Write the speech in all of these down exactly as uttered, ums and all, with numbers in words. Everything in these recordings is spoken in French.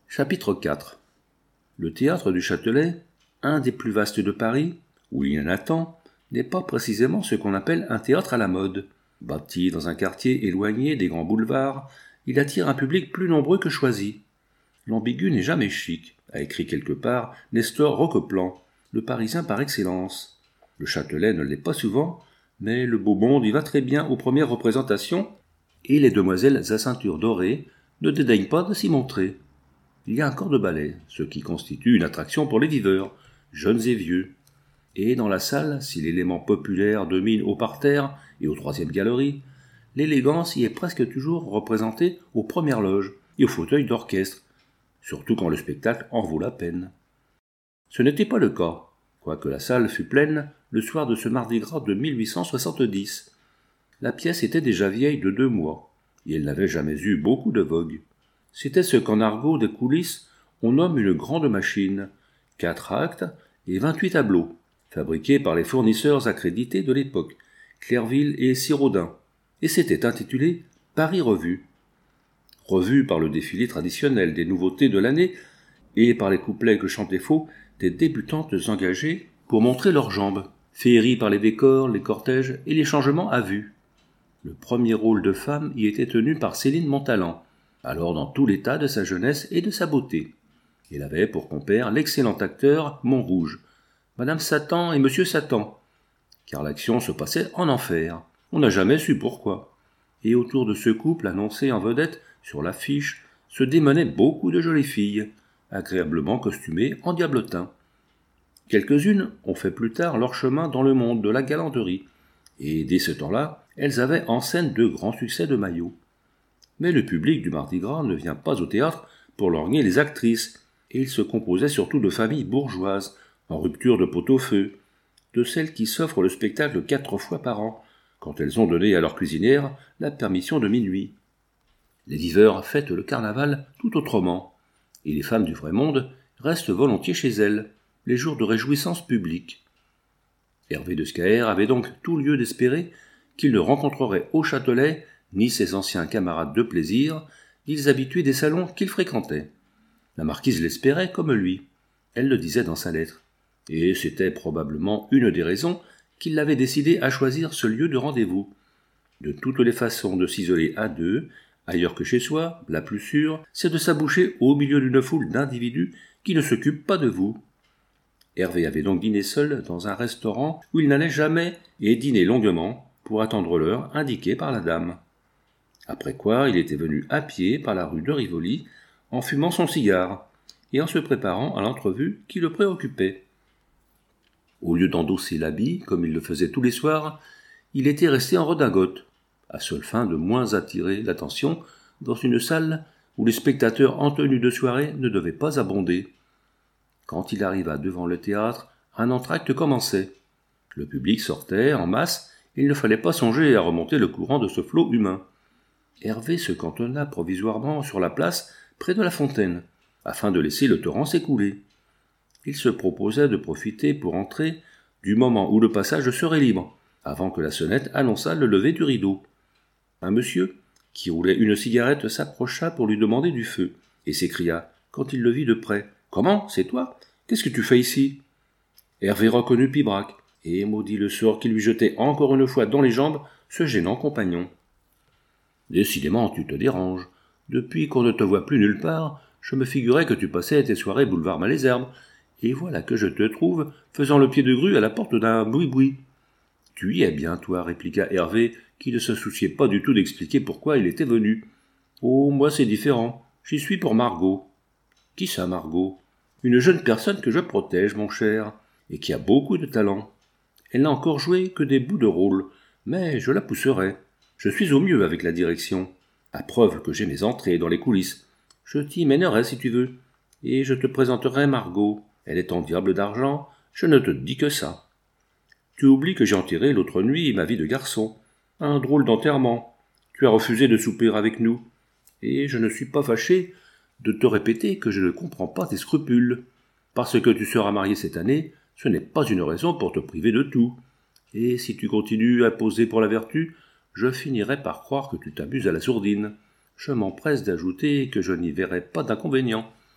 Chapitre quatre. Le théâtre du Châtelet, un des plus vastes de Paris, où il y en a tant, n'est pas précisément ce qu'on appelle un théâtre à la mode. Bâti dans un quartier éloigné des grands boulevards, il attire un public plus nombreux que choisi. L'ambigu n'est jamais chic, a écrit quelque part Nestor Roqueplan, le Parisien par excellence. Le Châtelet ne l'est pas souvent, mais le beau monde y va très bien aux premières représentations, et les demoiselles à ceinture dorée ne dédaignent pas de s'y montrer. Il y a un corps de ballet, ce qui constitue une attraction pour les viveurs, jeunes et vieux. Et dans la salle, si l'élément populaire domine au parterre et aux troisième galeries, l'élégance y est presque toujours représentée aux premières loges et aux fauteuils d'orchestre, surtout quand le spectacle en vaut la peine. Ce n'était pas le cas, quoique la salle fût pleine le soir de ce Mardi Gras de mille huit cent soixante-dix. La pièce était déjà vieille de deux mois, et elle n'avait jamais eu beaucoup de vogue. C'était ce qu'en argot des coulisses on nomme une grande machine, quatre actes et vingt-huit tableaux, fabriqués par les fournisseurs accrédités de l'époque, Clerville et Siraudin, et c'était intitulé Paris Revue. Revue par le défilé traditionnel des nouveautés de l'année et par les couplets que chantaient faux des débutantes engagées pour montrer leurs jambes, féeries par les décors, les cortèges et les changements à vue. Le premier rôle de femme y était tenu par Céline Montalent, alors dans tout l'état de sa jeunesse et de sa beauté. Elle avait pour compère l'excellent acteur Montrouge, Madame Satan et Monsieur Satan, car l'action se passait en enfer. On n'a jamais su pourquoi. Et autour de ce couple annoncé en vedette sur l'affiche se démenaient beaucoup de jolies filles, agréablement costumées en diablotin. Quelques-unes ont fait plus tard leur chemin dans le monde de la galanterie, et dès ce temps-là, elles avaient en scène de grands succès de maillots. Mais le public du Mardi Gras ne vient pas au théâtre pour lorgner les actrices, et il se composait surtout de familles bourgeoises, en rupture de pot-au-feu, de celles qui s'offrent le spectacle quatre fois par an, quand elles ont donné à leur cuisinière la permission de minuit. Les viveurs fêtent le carnaval tout autrement, et les femmes du vrai monde restent volontiers chez elles, les jours de réjouissance publique. Hervé de Scaër avait donc tout lieu d'espérer qu'il ne rencontrerait au Châtelet ni ses anciens camarades de plaisir, ni les habitués des salons qu'il fréquentait. La marquise l'espérait comme lui. Elle le disait dans sa lettre. Et c'était probablement une des raisons qui l'avait décidé à choisir ce lieu de rendez-vous. De toutes les façons de s'isoler à deux, ailleurs que chez soi, la plus sûre, c'est de s'aboucher au milieu d'une foule d'individus qui ne s'occupent pas de vous. Hervé avait donc dîné seul dans un restaurant où il n'allait jamais et dîné longuement pour attendre l'heure indiquée par la dame. Après quoi, il était venu à pied par la rue de Rivoli, en fumant son cigare, et en se préparant à l'entrevue qui le préoccupait. Au lieu d'endosser l'habit, comme il le faisait tous les soirs, il était resté en redingote, à seule fin de moins attirer l'attention dans une salle où les spectateurs en tenue de soirée ne devaient pas abonder. Quand il arriva devant le théâtre, un entr'acte commençait. Le public sortait en masse, et il ne fallait pas songer à remonter le courant de ce flot humain. Hervé se cantonna provisoirement sur la place près de la fontaine, afin de laisser le torrent s'écouler. Il se proposait de profiter pour entrer du moment où le passage serait libre, avant que la sonnette annonçât le lever du rideau. Un monsieur, qui roulait une cigarette, s'approcha pour lui demander du feu, et s'écria, quand il le vit de près, « Comment, c'est toi? Qu'est-ce que tu fais ici ?» Hervé reconnut Pibrac, et maudit le sort qui lui jetait encore une fois dans les jambes ce gênant compagnon. « Décidément, tu te déranges. Depuis qu'on ne te voit plus nulle part, je me figurais que tu passais tes soirées boulevard Malesherbes, et voilà que je te trouve faisant le pied de grue à la porte d'un boui-boui. »« Tu y es bien, toi, » répliqua Hervé, qui ne se souciait pas du tout d'expliquer pourquoi il était venu. « Oh, moi c'est différent. J'y suis pour Margot. »« Qui ça, Margot ?»« Une jeune personne que je protège, mon cher, et qui a beaucoup de talent. Elle n'a encore joué que des bouts de rôle, mais je la pousserai. Je suis au mieux avec la direction, à preuve que j'ai mes entrées dans les coulisses. Je t'y mènerai si tu veux, et je te présenterai Margot. Elle est en diable d'argent, je ne te dis que ça. Tu oublies que j'ai enterré l'autre nuit ma vie de garçon, un drôle d'enterrement. Tu as refusé de souper avec nous, et je ne suis pas fâché de te répéter que je ne comprends pas tes scrupules. Parce que tu seras marié cette année, ce n'est pas une raison pour te priver de tout. Et si tu continues à poser pour la vertu, je finirai par croire que tu t'amuses à la sourdine. Je m'empresse d'ajouter que je n'y verrai pas d'inconvénient.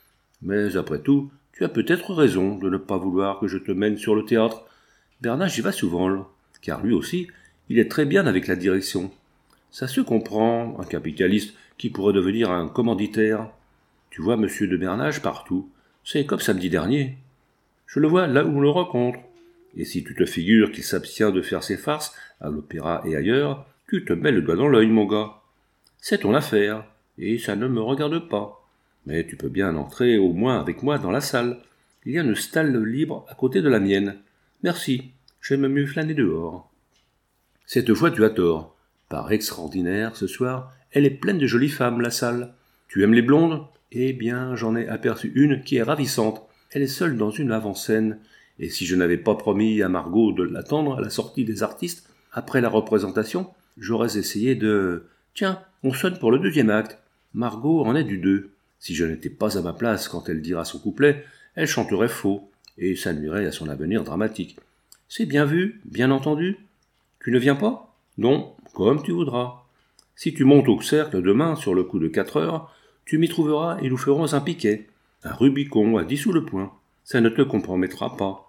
Mais après tout, tu as peut-être raison de ne pas vouloir que je te mène sur le théâtre. Bernache y va souvent, car lui aussi, il est très bien avec la direction. Ça se comprend, un capitaliste qui pourrait devenir un commanditaire. Tu vois monsieur de Bernache partout, c'est comme samedi dernier. Je le vois là où on le rencontre. Et si tu te figures qu'il s'abstient de faire ses farces, à l'opéra et ailleurs, tu te mets le doigt dans l'œil, mon gars. C'est ton affaire, et ça ne me regarde pas. Mais tu peux bien entrer au moins avec moi dans la salle. Il y a une stalle libre à côté de la mienne. Merci, j'aime mieux flâner dehors. Cette fois tu as tort. Par extraordinaire, ce soir, elle est pleine de jolies femmes, la salle. Tu aimes les blondes ? Eh bien, j'en ai aperçu une qui est ravissante. Elle est seule dans une avant-scène. Et si je n'avais pas promis à Margot de l'attendre à la sortie des artistes, après la représentation, j'aurais essayé de... Tiens, on sonne pour le deuxième acte. Margot en est du deux. Si je n'étais pas à ma place quand elle dira son couplet, elle chanterait faux, et ça nuirait à son avenir dramatique. C'est bien vu, bien entendu. Tu ne viens pas ? Non, comme tu voudras. Si tu montes au cercle demain sur le coup de quatre heures, tu m'y trouveras et nous ferons un piquet, un Rubicon à dix sous le point. Ça ne te compromettra pas.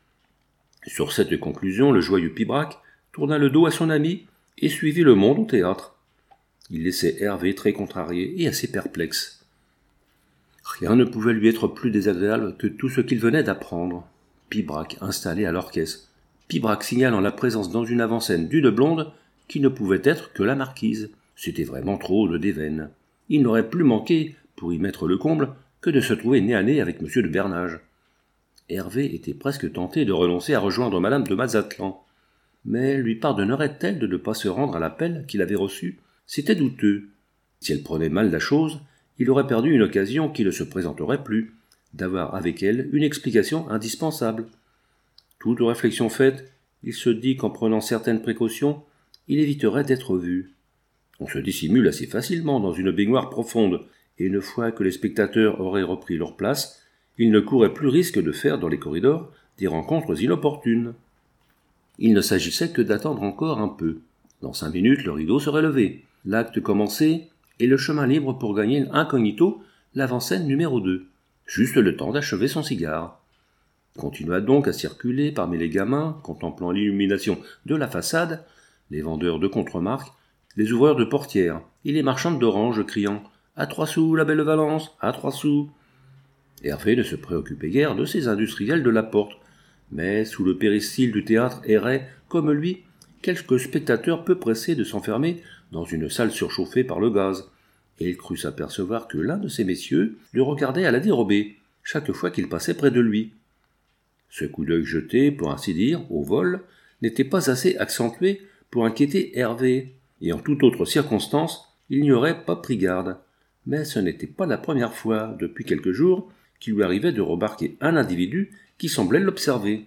Sur cette conclusion, le joyeux Pibrac tourna le dos à son ami et suivit le monde au théâtre. Il laissait Hervé très contrarié et assez perplexe. Rien ne pouvait lui être plus désagréable que tout ce qu'il venait d'apprendre. Pibrac installé à l'orchestre. Pibrac signalant la présence dans une avant-scène d'une blonde qui ne pouvait être que la marquise. C'était vraiment trop de déveine. Il n'aurait plus manqué, pour y mettre le comble, que de se trouver nez à nez avec monsieur de Bernage. Hervé était presque tenté de renoncer à rejoindre madame de Mazatlan. Mais lui pardonnerait-elle de ne pas se rendre à l'appel qu'il avait reçu ? C'était douteux. Si elle prenait mal la chose, il aurait perdu une occasion qui ne se présenterait plus, d'avoir avec elle une explication indispensable. Toute réflexion faite, il se dit qu'en prenant certaines précautions, il éviterait d'être vu. On se dissimule assez facilement dans une baignoire profonde, et une fois que les spectateurs auraient repris leur place, il ne courait plus risque de faire dans les corridors des rencontres inopportunes. Il ne s'agissait que d'attendre encore un peu. Dans cinq minutes, le rideau serait levé, l'acte commencé, et le chemin libre pour gagner incognito l'avant-scène numéro deux. Juste le temps d'achever son cigare. Il continua donc à circuler parmi les gamins, contemplant l'illumination de la façade, les vendeurs de contremarques, les ouvreurs de portières et les marchandes d'oranges criant « À trois sous, la belle Valence, à trois sous !» Hervé ne se préoccupait guère de ces industriels de la porte, mais sous le péristyle du théâtre erraient, comme lui, quelques spectateurs peu pressés de s'enfermer dans une salle surchauffée par le gaz, et il crut s'apercevoir que l'un de ces messieurs le regardait à la dérobée, chaque fois qu'il passait près de lui. Ce coup d'œil jeté, pour ainsi dire, au vol, n'était pas assez accentué pour inquiéter Hervé, et en toute autre circonstance, il n'y aurait pas pris garde. Mais ce n'était pas la première fois, depuis quelques jours, qu'il lui arrivait de remarquer un individu qui semblait l'observer.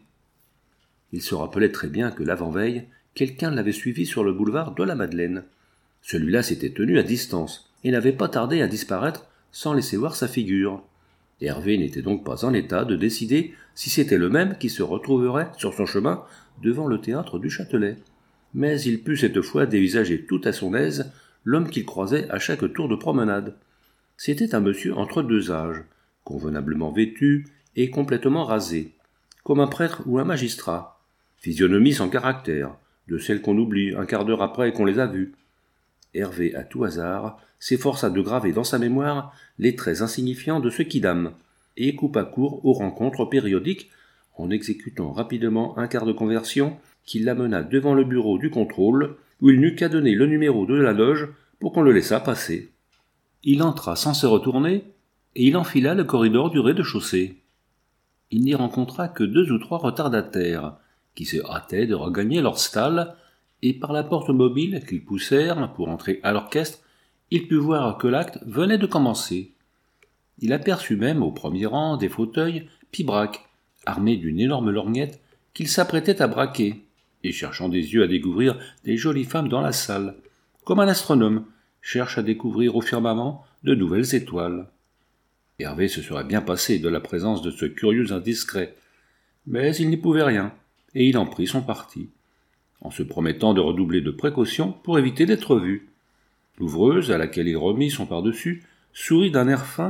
Il se rappelait très bien que l'avant-veille, quelqu'un l'avait suivi sur le boulevard de la Madeleine. Celui-là s'était tenu à distance, et n'avait pas tardé à disparaître sans laisser voir sa figure. Hervé n'était donc pas en état de décider si c'était le même qui se retrouverait sur son chemin devant le théâtre du Châtelet. Mais il put cette fois dévisager tout à son aise l'homme qu'il croisait à chaque tour de promenade. C'était un monsieur entre deux âges, convenablement vêtu et complètement rasé, comme un prêtre ou un magistrat. Physionomie sans caractère, de celle qu'on oublie un quart d'heure après qu'on les a vues. Hervé, à tout hasard, s'efforça de graver dans sa mémoire les traits insignifiants de ce quidam, et coupa court aux rencontres périodiques en exécutant rapidement un quart de conversion qui l'amena devant le bureau du contrôle, où il n'eut qu'à donner le numéro de la loge pour qu'on le laissât passer. Il entra sans se retourner, et il enfila le corridor du rez-de-chaussée. Il n'y rencontra que deux ou trois retardataires, qui se hâtaient de regagner leur stalle, et par la porte mobile qu'ils poussèrent pour entrer à l'orchestre, il put voir que l'acte venait de commencer. Il aperçut même au premier rang des fauteuils Pibrac, armé d'une énorme lorgnette qu'il s'apprêtait à braquer, et cherchant des yeux à découvrir des jolies femmes dans la salle, comme un astronome cherche à découvrir au firmament de nouvelles étoiles. Hervé se serait bien passé de la présence de ce curieux indiscret, mais il n'y pouvait rien, et il en prit son parti, en se promettant de redoubler de précautions pour éviter d'être vu. L'ouvreuse, à laquelle il remit son pardessus, sourit d'un air fin,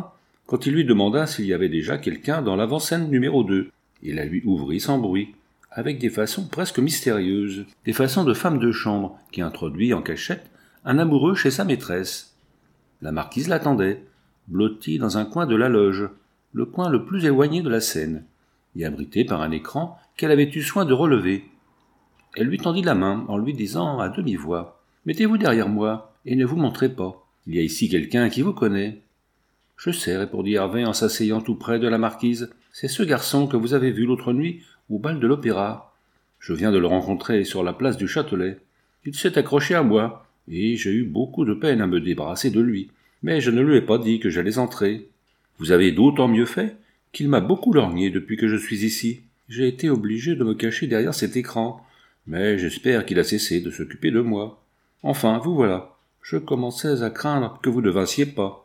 quand il lui demanda s'il y avait déjà quelqu'un dans l'avant-scène numéro deux. Il la lui ouvrit sans bruit, avec des façons presque mystérieuses, des façons de femme de chambre qui introduit en cachette un amoureux chez sa maîtresse. La marquise l'attendait, blottie dans un coin de la loge, le coin le plus éloigné de la scène, et abritée par un écran qu'elle avait eu soin de relever. Elle lui tendit la main en lui disant à demi-voix « Mettez-vous derrière moi et ne vous montrez pas. Il y a ici quelqu'un qui vous connaît. » « Je sais, répondit Hervé en s'asseyant tout près de la marquise. C'est ce garçon que vous avez vu l'autre nuit au bal de l'opéra. Je viens de le rencontrer sur la place du Châtelet. Il s'est accroché à moi, et j'ai eu beaucoup de peine à me débarrasser de lui. Mais je ne lui ai pas dit que j'allais entrer. Vous avez d'autant mieux fait qu'il m'a beaucoup lorgné depuis que je suis ici. J'ai été obligé de me cacher derrière cet écran, mais j'espère qu'il a cessé de s'occuper de moi. Enfin, vous voilà. Je commençais à craindre que vous ne vinssiez pas.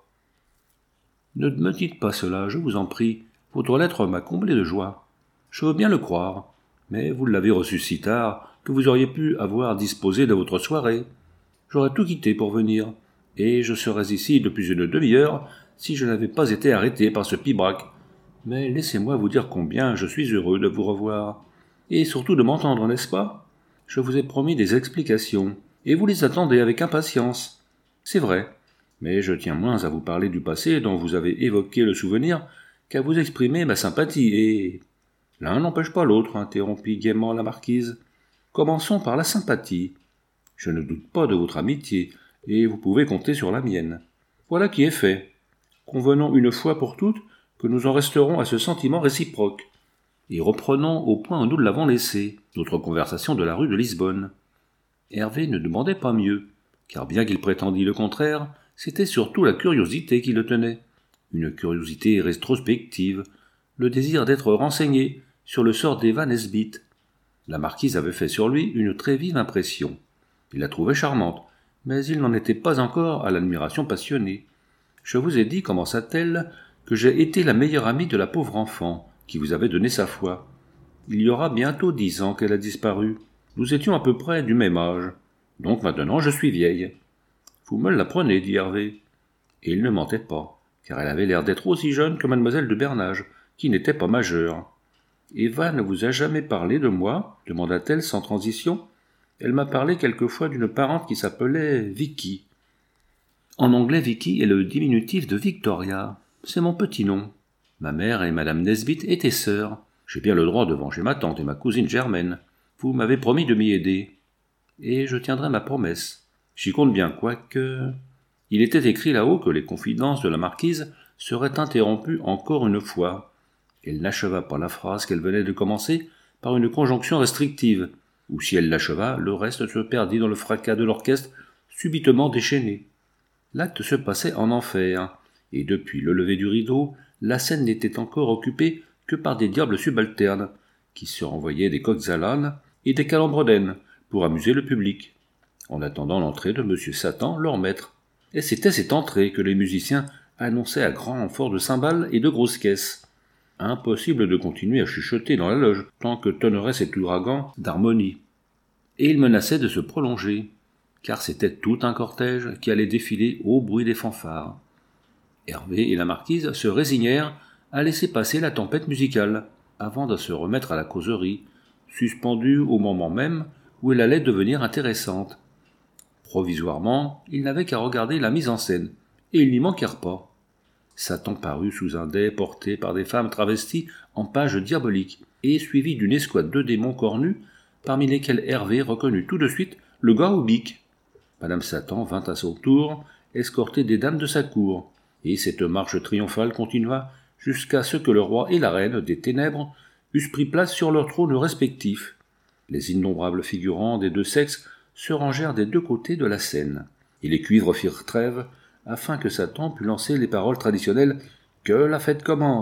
Ne me dites pas cela, je vous en prie. Votre lettre m'a comblé de joie. Je veux bien le croire, mais vous l'avez reçu si tard que vous auriez pu avoir disposé de votre soirée. J'aurais tout quitté pour venir, et je serais ici depuis une demi-heure si je n'avais pas été arrêté par ce pibrac. Mais laissez-moi vous dire combien je suis heureux de vous revoir, et surtout de m'entendre, n'est-ce pas? Je vous ai promis des explications, et vous les attendez avec impatience. C'est vrai. Mais je tiens moins à vous parler du passé dont vous avez évoqué le souvenir qu'à vous exprimer ma sympathie, et... L'un n'empêche pas l'autre, interrompit gaiement la marquise. Commençons par la sympathie. Je ne doute pas de votre amitié, et vous pouvez compter sur la mienne. Voilà qui est fait. Convenons une fois pour toutes que nous en resterons à ce sentiment réciproque, et reprenons au point où nous l'avons laissé, notre conversation de la rue de Lisbonne. Hervé ne demandait pas mieux, car bien qu'il prétendît le contraire, c'était surtout la curiosité qui le tenait, une curiosité rétrospective, le désir d'être renseigné sur le sort d'Eva Nesbit. La marquise avait fait sur lui une très vive impression. Il la trouvait charmante, mais il n'en était pas encore à l'admiration passionnée. « Je vous ai dit, commença-t-elle, que j'ai été la meilleure amie de la pauvre enfant qui vous avait donné sa foi. Il y aura bientôt dix ans qu'elle a disparu. Nous étions à peu près du même âge. Donc maintenant je suis vieille. » « Vous me l'apprenez, dit Hervé. Et il ne mentait pas, car elle avait l'air d'être aussi jeune que mademoiselle de Bernage, qui n'était pas majeure. « Eva ne vous a jamais parlé de moi » demanda-t-elle sans transition. « Elle m'a parlé quelquefois d'une parente qui s'appelait Vicky. » En anglais, Vicky est le diminutif de Victoria. C'est mon petit nom. Ma mère et madame Nesbit étaient sœurs. J'ai bien le droit de venger ma tante et ma cousine Germaine. Vous m'avez promis de m'y aider. Et je tiendrai ma promesse. J'y compte bien, quoique... Il était écrit là-haut que les confidences de la marquise seraient interrompues encore une fois. Elle n'acheva pas la phrase qu'elle venait de commencer par une conjonction restrictive, ou si elle l'acheva, le reste se perdit dans le fracas de l'orchestre subitement déchaîné. L'acte se passait en enfer, et depuis le lever du rideau, la scène n'était encore occupée que par des diables subalternes, qui se renvoyaient des coqs à l'âne et des calembredènes pour amuser le public, en attendant l'entrée de M. Satan, leur maître. Et c'était cette entrée que les musiciens annonçaient à grand renfort de cymbales et de grosses caisses. Impossible de continuer à chuchoter dans la loge tant que tonnerait cet ouragan d'harmonie. Et il menaçait de se prolonger, car c'était tout un cortège qui allait défiler au bruit des fanfares. Hervé et la marquise se résignèrent à laisser passer la tempête musicale, avant de se remettre à la causerie, suspendue au moment même où elle allait devenir intéressante. Provisoirement, ils n'avaient qu'à regarder la mise en scène, et ils n'y manquèrent pas. Satan parut sous un dais porté par des femmes travesties en pages diaboliques, et suivi d'une escouade de démons cornus, parmi lesquels Hervé reconnut tout de suite le gars au bic. Madame Satan vint à son tour escorter des dames de sa cour, et cette marche triomphale continua jusqu'à ce que le roi et la reine des ténèbres eussent pris place sur leurs trônes respectifs. Les innombrables figurants des deux sexes se rangèrent des deux côtés de la scène, et les cuivres firent trêve, afin que Satan pût lancer les paroles traditionnelles « Que la fête commence !»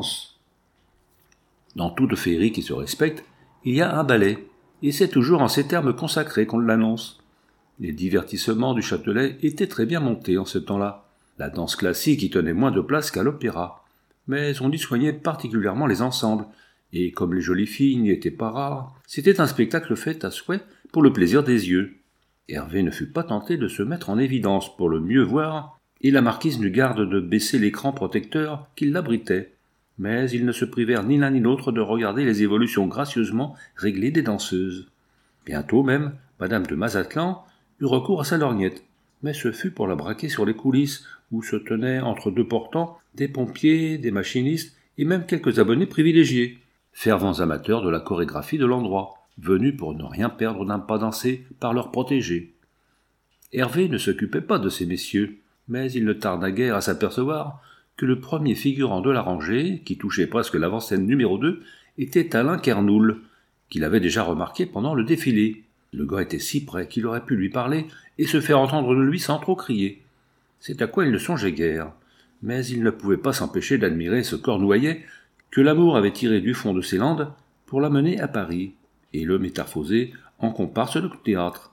Dans toute féerie qui se respecte, il y a un ballet, et c'est toujours en ces termes consacrés qu'on l'annonce. Les divertissements du Châtelet étaient très bien montés en ce temps-là. La danse classique y tenait moins de place qu'à l'opéra, mais on y soignait particulièrement les ensembles, et comme les jolies filles n'y étaient pas rares, c'était un spectacle fait à souhait pour le plaisir des yeux. Hervé ne fut pas tenté de se mettre en évidence pour le mieux voir, et la marquise n'eut garde de baisser l'écran protecteur qui l'abritait. Mais ils ne se privèrent ni l'un ni l'autre de regarder les évolutions gracieusement réglées des danseuses. Bientôt même, madame de Mazatlan eut recours à sa lorgnette, mais ce fut pour la braquer sur les coulisses, où se tenaient entre deux portants des pompiers, des machinistes et même quelques abonnés privilégiés, fervents amateurs de la chorégraphie de l'endroit, venus pour ne rien perdre d'un pas dansé par leurs protégés. Hervé ne s'occupait pas de ces messieurs, mais il ne tarda guère à s'apercevoir que le premier figurant de la rangée, qui touchait presque l'avant-scène numéro deux, était Alain Kernoul, qu'il avait déjà remarqué pendant le défilé. Le gars était si près qu'il aurait pu lui parler et se faire entendre de lui sans trop crier. C'est à quoi il ne songeait guère, mais il ne pouvait pas s'empêcher d'admirer ce cornouaillet que l'amour avait tiré du fond de ses landes pour l'amener à Paris, et le métamorphoser en comparse de théâtre.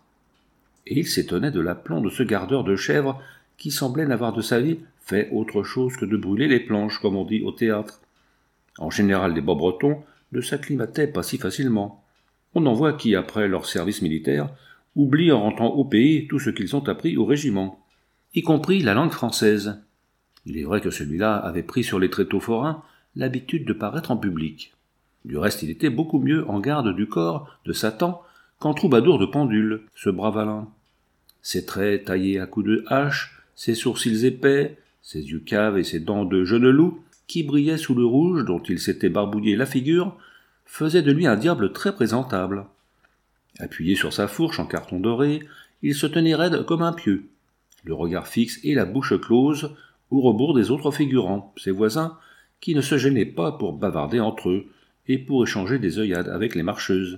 Et il s'étonnait de l'aplomb de ce gardeur de chèvres qui semblait n'avoir de sa vie fait autre chose que de brûler les planches, comme on dit au théâtre. En général, les bas-bretons ne s'acclimataient pas si facilement. On en voit qui, après leur service militaire, oublient en rentrant au pays tout ce qu'ils ont appris au régiment, y compris la langue française. Il est vrai que celui-là avait pris sur les tréteaux forains l'habitude de paraître en public. Du reste, il était beaucoup mieux en garde du corps de Satan qu'en troubadour de pendule, ce brave Alain. Ses traits taillés à coups de hache, ses sourcils épais, ses yeux caves et ses dents de jeune loup, qui brillaient sous le rouge dont il s'était barbouillé la figure, faisaient de lui un diable très présentable. Appuyé sur sa fourche en carton doré, il se tenait raide comme un pieu, le regard fixe et la bouche close, au rebours des autres figurants, ses voisins, qui ne se gênaient pas pour bavarder entre eux et pour échanger des œillades avec les marcheuses.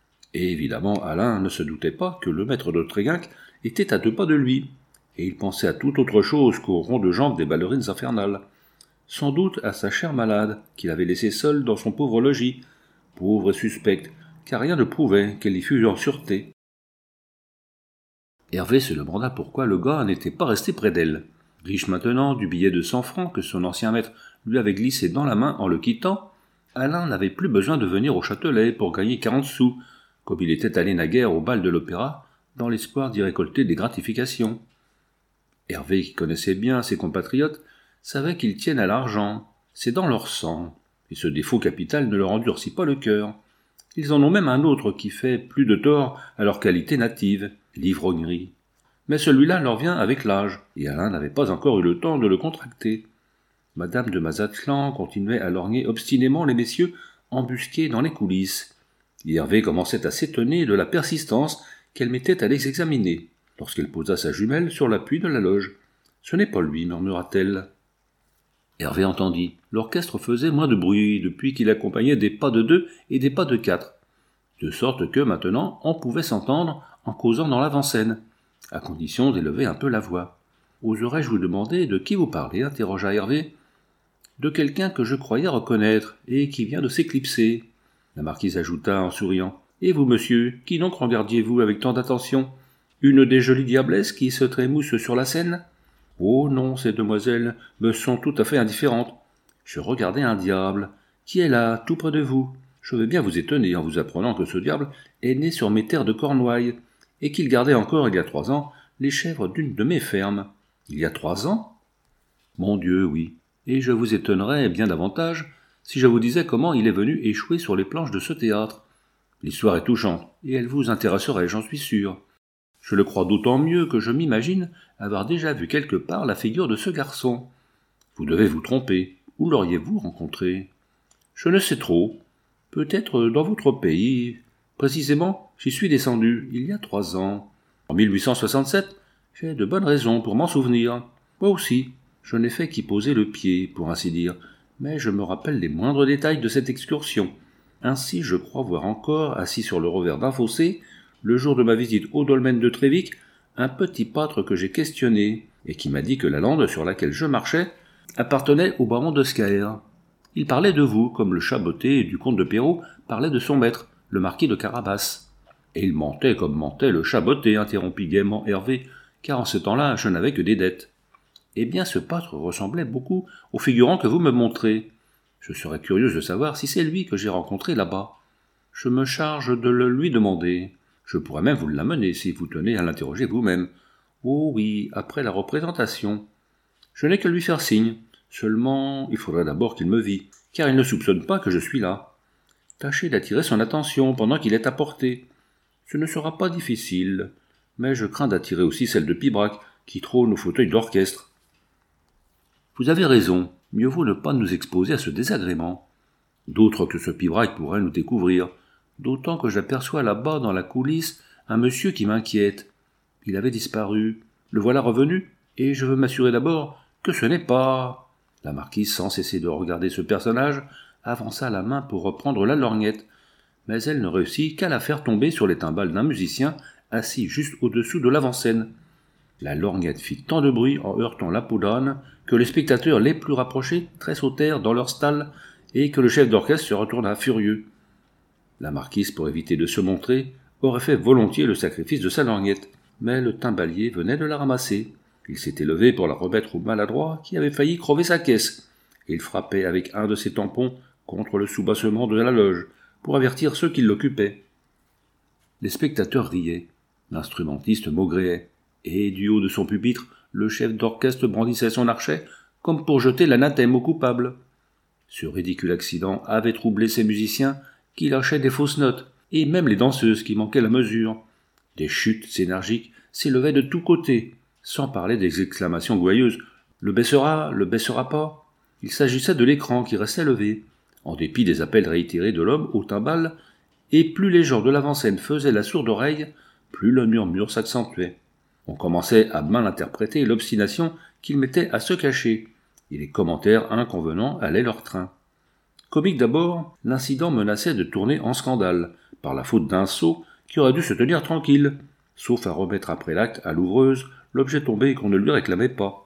Et évidemment, Alain ne se doutait pas que le maître de Tréguinck était à deux pas de lui, et il pensait à toute autre chose qu'au rond de jambes des ballerines infernales. Sans doute à sa chère malade, qu'il avait laissée seule dans son pauvre logis, pauvre et suspecte, car rien ne prouvait qu'elle y fût en sûreté. Hervé se demanda pourquoi le gars n'était pas resté près d'elle. Riche maintenant du billet de cent francs que son ancien maître lui avait glissé dans la main en le quittant, Alain n'avait plus besoin de venir au Châtelet pour gagner quarante sous, comme il était allé naguère au bal de l'opéra, dans l'espoir d'y récolter des gratifications. Hervé, qui connaissait bien ses compatriotes, savait qu'ils tiennent à l'argent, c'est dans leur sang, et ce défaut capital ne leur endurcit pas le cœur. Ils en ont même un autre qui fait plus de tort à leur qualité native, l'ivrognerie. Mais celui-là leur vient avec l'âge, et Alain n'avait pas encore eu le temps de le contracter. Madame de Mazatlan continuait à lorgner obstinément les messieurs embusqués dans les coulisses. Et Hervé commençait à s'étonner de la persistance qu'elle mettait à les examiner, lorsqu'elle posa sa jumelle sur l'appui de la loge. « Ce n'est pas lui, murmura-t-elle. » Hervé entendit. L'orchestre faisait moins de bruit depuis qu'il accompagnait des pas de deux et des pas de quatre, de sorte que maintenant on pouvait s'entendre en causant dans l'avant-scène, à condition d'élever un peu la voix. « Oserais-je vous demander de qui vous parlez ?» interrogea Hervé. « De quelqu'un que je croyais reconnaître et qui vient de s'éclipser. » La marquise ajouta en souriant. « Et vous, monsieur, qui donc regardiez-vous avec tant d'attention ? Une des jolies diablesses qui se trémoussent sur la scène ? » « Oh non, ces demoiselles me sont tout à fait indifférentes. Je regardais un diable, qui est là, tout près de vous. Je vais bien vous étonner en vous apprenant que ce diable est né sur mes terres de Cornouailles, et qu'il gardait encore, il y a trois ans, les chèvres d'une de mes fermes. Il y a trois ans ? Mon Dieu, oui. Et je vous étonnerais bien davantage si je vous disais comment il est venu échouer sur les planches de ce théâtre. L'histoire est touchante, et elle vous intéresserait, j'en suis sûr. Je le crois d'autant mieux que je m'imagine avoir déjà vu quelque part la figure de ce garçon. Vous devez vous tromper. Où l'auriez-vous rencontré ? Je ne sais trop. Peut-être dans votre pays. Précisément, j'y suis descendu il y a trois ans. En mille huit cent soixante-sept, j'ai de bonnes raisons pour m'en souvenir. Moi aussi, je n'ai fait qu'y poser le pied, pour ainsi dire, mais je me rappelle les moindres détails de cette excursion. Ainsi, je crois voir encore, assis sur le revers d'un fossé, le jour de ma visite au dolmen de Trévic, un petit pâtre que j'ai questionné, et qui m'a dit que la lande sur laquelle je marchais appartenait au baron de Scaër. Il parlait de vous, comme le chat botté du comte de Perrault parlait de son maître, le marquis de Carabas. Et il mentait comme mentait le chat botté, interrompit gaiement Hervé, car en ce temps-là, je n'avais que des dettes. Eh bien, ce pâtre ressemblait beaucoup au figurant que vous me montrez. Je serais curieuse de savoir si c'est lui que j'ai rencontré là-bas. Je me charge de le lui demander. Je pourrais même vous l'amener si vous tenez à l'interroger vous-même. Oh oui, après la représentation. Je n'ai qu'à lui faire signe. Seulement, il faudrait d'abord qu'il me vît, car il ne soupçonne pas que je suis là. Tâchez d'attirer son attention pendant qu'il est à portée. Ce ne sera pas difficile, mais je crains d'attirer aussi celle de Pibrac, qui trône au fauteuil d'orchestre. Vous avez raison, mieux vaut ne pas nous exposer à ce désagrément. D'autres que ce Pibrac pourraient nous découvrir, d'autant que j'aperçois là-bas dans la coulisse un monsieur qui m'inquiète. Il avait disparu, le voilà revenu, et je veux m'assurer d'abord que ce n'est pas... La marquise, sans cesser de regarder ce personnage, avança la main pour reprendre la lorgnette, mais elle ne réussit qu'à la faire tomber sur les timbales d'un musicien assis juste au-dessous de l'avant-scène. La lorgnette fit tant de bruit en heurtant la peau d'âne que les spectateurs les plus rapprochés tressautèrent dans leur stalle et que le chef d'orchestre se retourna furieux. La marquise, pour éviter de se montrer, aurait fait volontiers le sacrifice de sa lorgnette, mais le timbalier venait de la ramasser. Il s'était levé pour la remettre au maladroit qui avait failli crever sa caisse. Il frappait avec un de ses tampons contre le soubassement de la loge pour avertir ceux qui l'occupaient. Les spectateurs riaient, l'instrumentiste maugréait, et du haut de son pupitre, le chef d'orchestre brandissait son archet comme pour jeter l'anathème au coupable. Ce ridicule accident avait troublé ces musiciens qui lâchaient des fausses notes, et même les danseuses qui manquaient la mesure. Des chutes énergiques s'élevaient de tous côtés, sans parler des exclamations gouailleuses. Le baissera, le baissera pas. Il s'agissait de l'écran qui restait levé, en dépit des appels réitérés de l'homme au timbales, et plus les gens de l'avant-scène faisaient la sourde oreille, plus le murmure s'accentuait. On commençait à mal interpréter l'obstination qu'ils mettaient à se cacher, et les commentaires inconvenants allaient leur train. Comique d'abord, l'incident menaçait de tourner en scandale, par la faute d'un sot qui aurait dû se tenir tranquille, sauf à remettre après l'acte à l'ouvreuse l'objet tombé qu'on ne lui réclamait pas.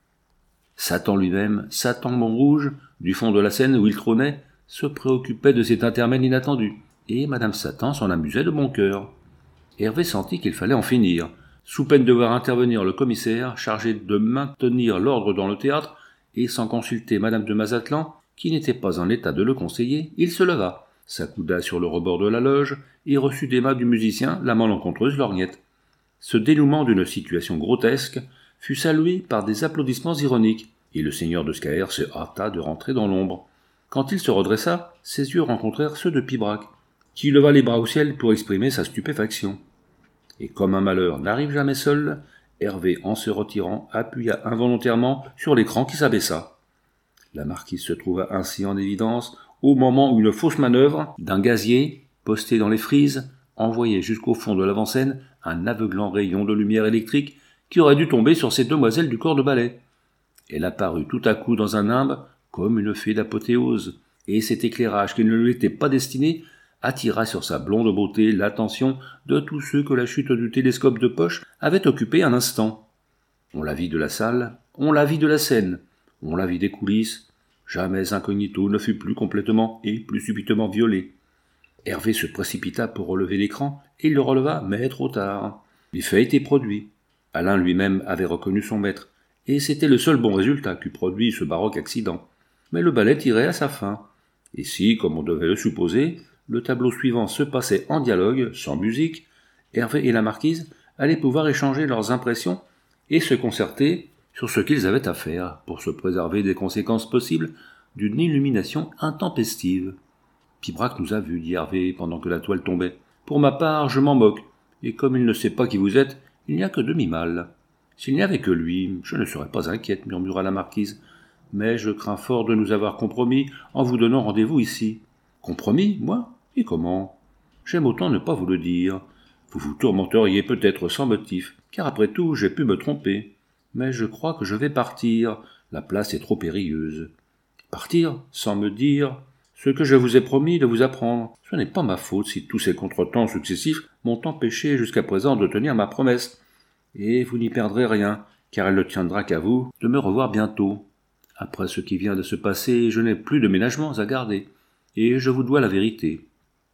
Satan lui-même, Satan Montrouge, du fond de la scène où il trônait, se préoccupait de cet intermède inattendu, et Madame Satan s'en amusait de bon cœur. Hervé sentit qu'il fallait en finir, sous peine de voir intervenir le commissaire chargé de maintenir l'ordre dans le théâtre, et sans consulter Madame de Mazatlan, qui n'était pas en état de le conseiller, il se leva, s'accouda sur le rebord de la loge, et reçut des mains du musicien la malencontreuse lorgnette. Ce dénouement d'une situation grotesque fut salué par des applaudissements ironiques, et le seigneur de Scaër se hâta de rentrer dans l'ombre. Quand il se redressa, ses yeux rencontrèrent ceux de Pibrac, qui leva les bras au ciel pour exprimer sa stupéfaction. Et comme un malheur n'arrive jamais seul, Hervé, en se retirant, appuya involontairement sur l'écran qui s'abaissa. La marquise se trouva ainsi en évidence au moment où une fausse manœuvre d'un gazier, posté dans les frises, envoyait jusqu'au fond de l'avant-scène un aveuglant rayon de lumière électrique qui aurait dû tomber sur ces demoiselles du corps de ballet. Elle apparut tout à coup dans un nimbe comme une fée d'apothéose, et cet éclairage qui ne lui était pas destiné attira sur sa blonde beauté l'attention de tous ceux que la chute du télescope de poche avait occupé un instant. On la vit de la salle, on la vit de la scène, on la vit des coulisses. Jamais Incognito ne fut plus complètement et plus subitement violé. Hervé se précipita pour relever l'écran, et il le releva, mais trop tard. L'effet était produit. Alain lui-même avait reconnu son maître, et c'était le seul bon résultat qu'eût produit ce baroque accident. Mais le ballet tirait à sa fin. Et si, comme on devait le supposer, le tableau suivant se passait en dialogue, sans musique, Hervé et la marquise allaient pouvoir échanger leurs impressions et se concerter sur ce qu'ils avaient à faire pour se préserver des conséquences possibles d'une illumination intempestive. Pibrac nous a vus, dit Hervé pendant que la toile tombait. Pour ma part, je m'en moque, et comme il ne sait pas qui vous êtes, il n'y a que demi-mal. S'il n'y avait que lui, je ne serais pas inquiète, murmura la marquise, mais je crains fort de nous avoir compromis en vous donnant rendez-vous ici. Compromis, moi? Et comment? J'aime autant ne pas vous le dire. Vous vous tourmenteriez peut-être sans motif, car après tout, j'ai pu me tromper. Mais je crois que je vais partir, la place est trop périlleuse. Partir, sans me dire ce que je vous ai promis de vous apprendre. Ce n'est pas ma faute si tous ces contretemps successifs m'ont empêché jusqu'à présent de tenir ma promesse. Et vous n'y perdrez rien, car elle ne tiendra qu'à vous de me revoir bientôt. Après ce qui vient de se passer, je n'ai plus de ménagements à garder, et je vous dois la vérité.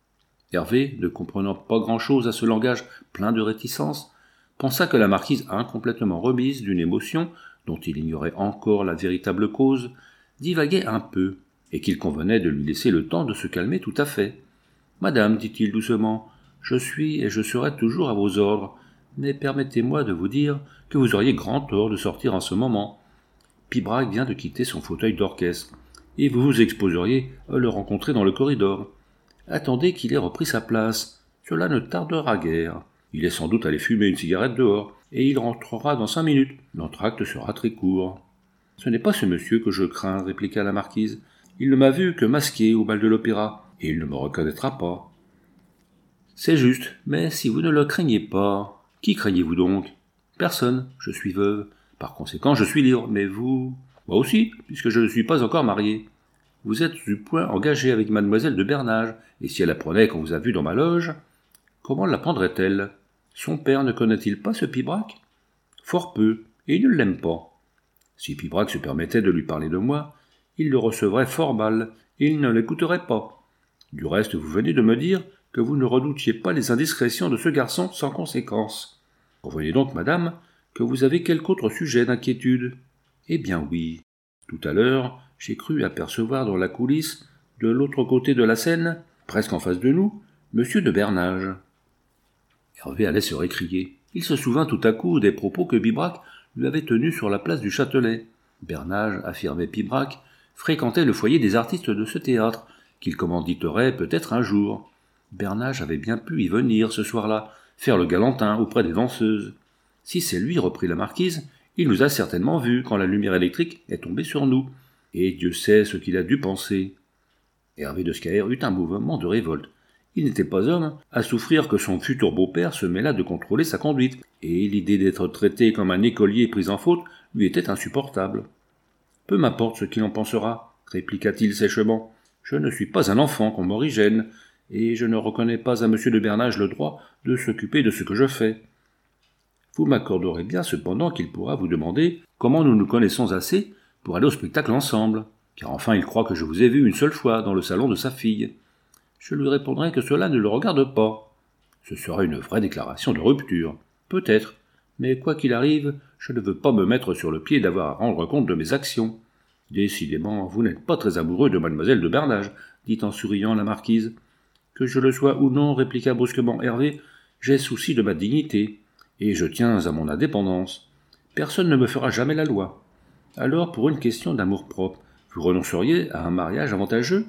Hervé, ne comprenant pas grand-chose à ce langage plein de réticence, pensa que la marquise, incomplètement remise d'une émotion dont il ignorait encore la véritable cause, divaguait un peu, et qu'il convenait de lui laisser le temps de se calmer tout à fait. « Madame, dit-il doucement, je suis et je serai toujours à vos ordres, mais permettez-moi de vous dire que vous auriez grand tort de sortir en ce moment. Pibrac vient de quitter son fauteuil d'orchestre, et vous vous exposeriez à le rencontrer dans le corridor. Attendez qu'il ait repris sa place, cela ne tardera guère. Il est sans doute allé fumer une cigarette dehors, et il rentrera dans cinq minutes. L'entracte sera très court. Ce n'est pas ce monsieur que je crains, répliqua la marquise. Il ne m'a vu que masqué au bal de l'opéra, et il ne me reconnaîtra pas. C'est juste, mais si vous ne le craignez pas, qui craignez-vous donc? Personne, je suis veuve. Par conséquent, je suis libre, mais vous... Moi aussi, puisque je ne suis pas encore marié. Vous êtes du point engagé avec mademoiselle de Bernage, et si elle apprenait qu'on vous a vu dans ma loge, comment l'apprendrait-elle? Son père ne connaît-il pas ce Pibrac? Fort peu, et il ne l'aime pas. Si Pibrac se permettait de lui parler de moi, il le recevrait fort mal, et il ne l'écouterait pas. Du reste, vous venez de me dire que vous ne redoutiez pas les indiscrétions de ce garçon sans conséquence. Comprenez donc, madame, que vous avez quelque autre sujet d'inquiétude. Eh bien oui. Tout à l'heure, j'ai cru apercevoir dans la coulisse, de l'autre côté de la scène, presque en face de nous, monsieur de Bernage. Hervé allait se récrier. Il se souvint tout à coup des propos que Pibrac lui avait tenus sur la place du Châtelet. Bernage, affirmait Pibrac, fréquentait le foyer des artistes de ce théâtre, qu'il commanditerait peut-être un jour. Bernage avait bien pu y venir ce soir-là, faire le galantin auprès des danseuses. Si c'est lui, reprit la marquise, il nous a certainement vus quand la lumière électrique est tombée sur nous, et Dieu sait ce qu'il a dû penser. Hervé de Scaër eut un mouvement de révolte. Il n'était pas homme à souffrir que son futur beau-père se mêlât de contrôler sa conduite, et l'idée d'être traité comme un écolier pris en faute lui était insupportable. « Peu m'importe ce qu'il en pensera, » répliqua-t-il sèchement. « Je ne suis pas un enfant comme Origène, et je ne reconnais pas à M. de Bernage le droit de s'occuper de ce que je fais. Vous m'accorderez bien cependant qu'il pourra vous demander comment nous nous connaissons assez pour aller au spectacle ensemble, car enfin il croit que je vous ai vu une seule fois dans le salon de sa fille. Je lui répondrai que cela ne le regarde pas. Ce sera une vraie déclaration de rupture, peut-être, mais quoi qu'il arrive, je ne veux pas me mettre sur le pied d'avoir à rendre compte de mes actions. Décidément, vous n'êtes pas très amoureux de mademoiselle de Bernage, dit en souriant la marquise. Que je le sois ou non, répliqua brusquement Hervé, j'ai souci de ma dignité, et je tiens à mon indépendance. Personne ne me fera jamais la loi. Alors, pour une question d'amour-propre, vous renonceriez à un mariage avantageux?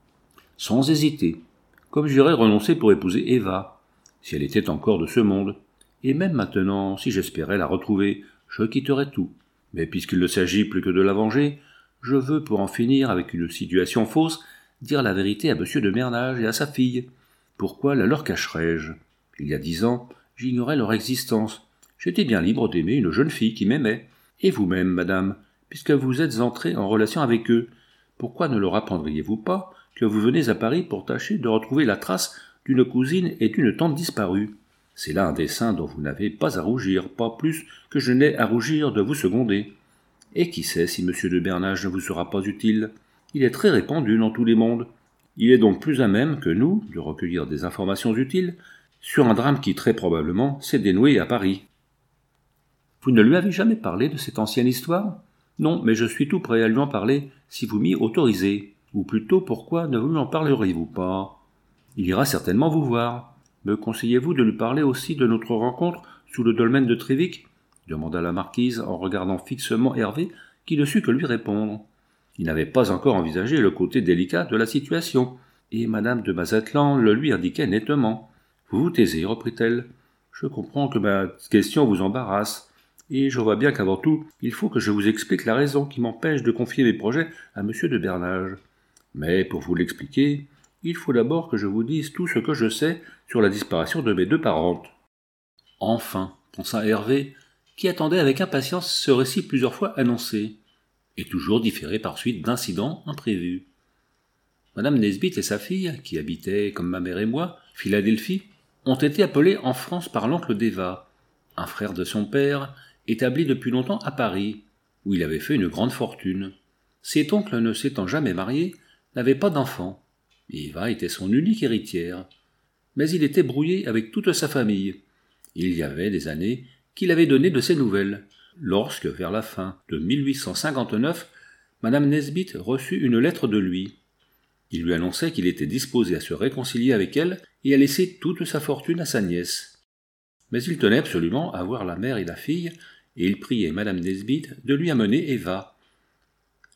Sans hésiter, comme j'aurais renoncé pour épouser Eva, si elle était encore de ce monde. Et même maintenant, si j'espérais la retrouver, je quitterais tout. Mais puisqu'il ne s'agit plus que de la venger, je veux, pour en finir avec une situation fausse, dire la vérité à monsieur de Bernage et à sa fille. Pourquoi la leur cacherais-je? Il y a dix ans, j'ignorais leur existence. J'étais bien libre d'aimer une jeune fille qui m'aimait. Et vous-même, madame, puisque vous êtes entrée en relation avec eux, pourquoi ne leur apprendriez-vous pas que vous venez à Paris pour tâcher de retrouver la trace d'une cousine et d'une tante disparues? C'est là un dessein dont vous n'avez pas à rougir, pas plus que je n'ai à rougir de vous seconder. Et qui sait si monsieur de Bernage ne vous sera pas utile? Il est très répandu dans tous les mondes. Il est donc plus à même que nous de recueillir des informations utiles sur un drame qui très probablement s'est dénoué à Paris. Vous ne lui avez jamais parlé de cette ancienne histoire? Non, mais je suis tout prêt à lui en parler si vous m'y autorisez. Ou plutôt, pourquoi ne lui en parleriez-vous pas? Il ira certainement vous voir. Me conseillez-vous de lui parler aussi de notre rencontre sous le dolmen de Trévic? Demanda la marquise en regardant fixement Hervé, qui ne sut que lui répondre. Il n'avait pas encore envisagé le côté délicat de la situation, et madame de Bazatlan le lui indiquait nettement. « Vous vous taisez, reprit-elle. Je comprends que ma question vous embarrasse, et je vois bien qu'avant tout, il faut que je vous explique la raison qui m'empêche de confier mes projets à monsieur de Bernage. Mais pour vous l'expliquer, il faut d'abord que je vous dise tout ce que je sais sur la disparition de mes deux parentes. » Enfin, pensa Hervé, qui attendait avec impatience ce récit plusieurs fois annoncé, et toujours différé par suite d'incidents imprévus. Madame Nesbit et sa fille, qui habitaient, comme ma mère et moi, Philadelphie, ont été appelées en France par l'oncle d'Eva, un frère de son père, établi depuis longtemps à Paris, où il avait fait une grande fortune. Cet oncle, ne s'étant jamais marié, n'avait pas d'enfant. Eva était son unique héritière. Mais il était brouillé avec toute sa famille. Il y avait des années qu'il avait donné de ses nouvelles, lorsque, vers la fin de mille huit cent cinquante-neuf, madame Nesbit reçut une lettre de lui. Il lui annonçait qu'il était disposé à se réconcilier avec elle et à laisser toute sa fortune à sa nièce. Mais il tenait absolument à voir la mère et la fille, et il priait madame Nesbit de lui amener Eva,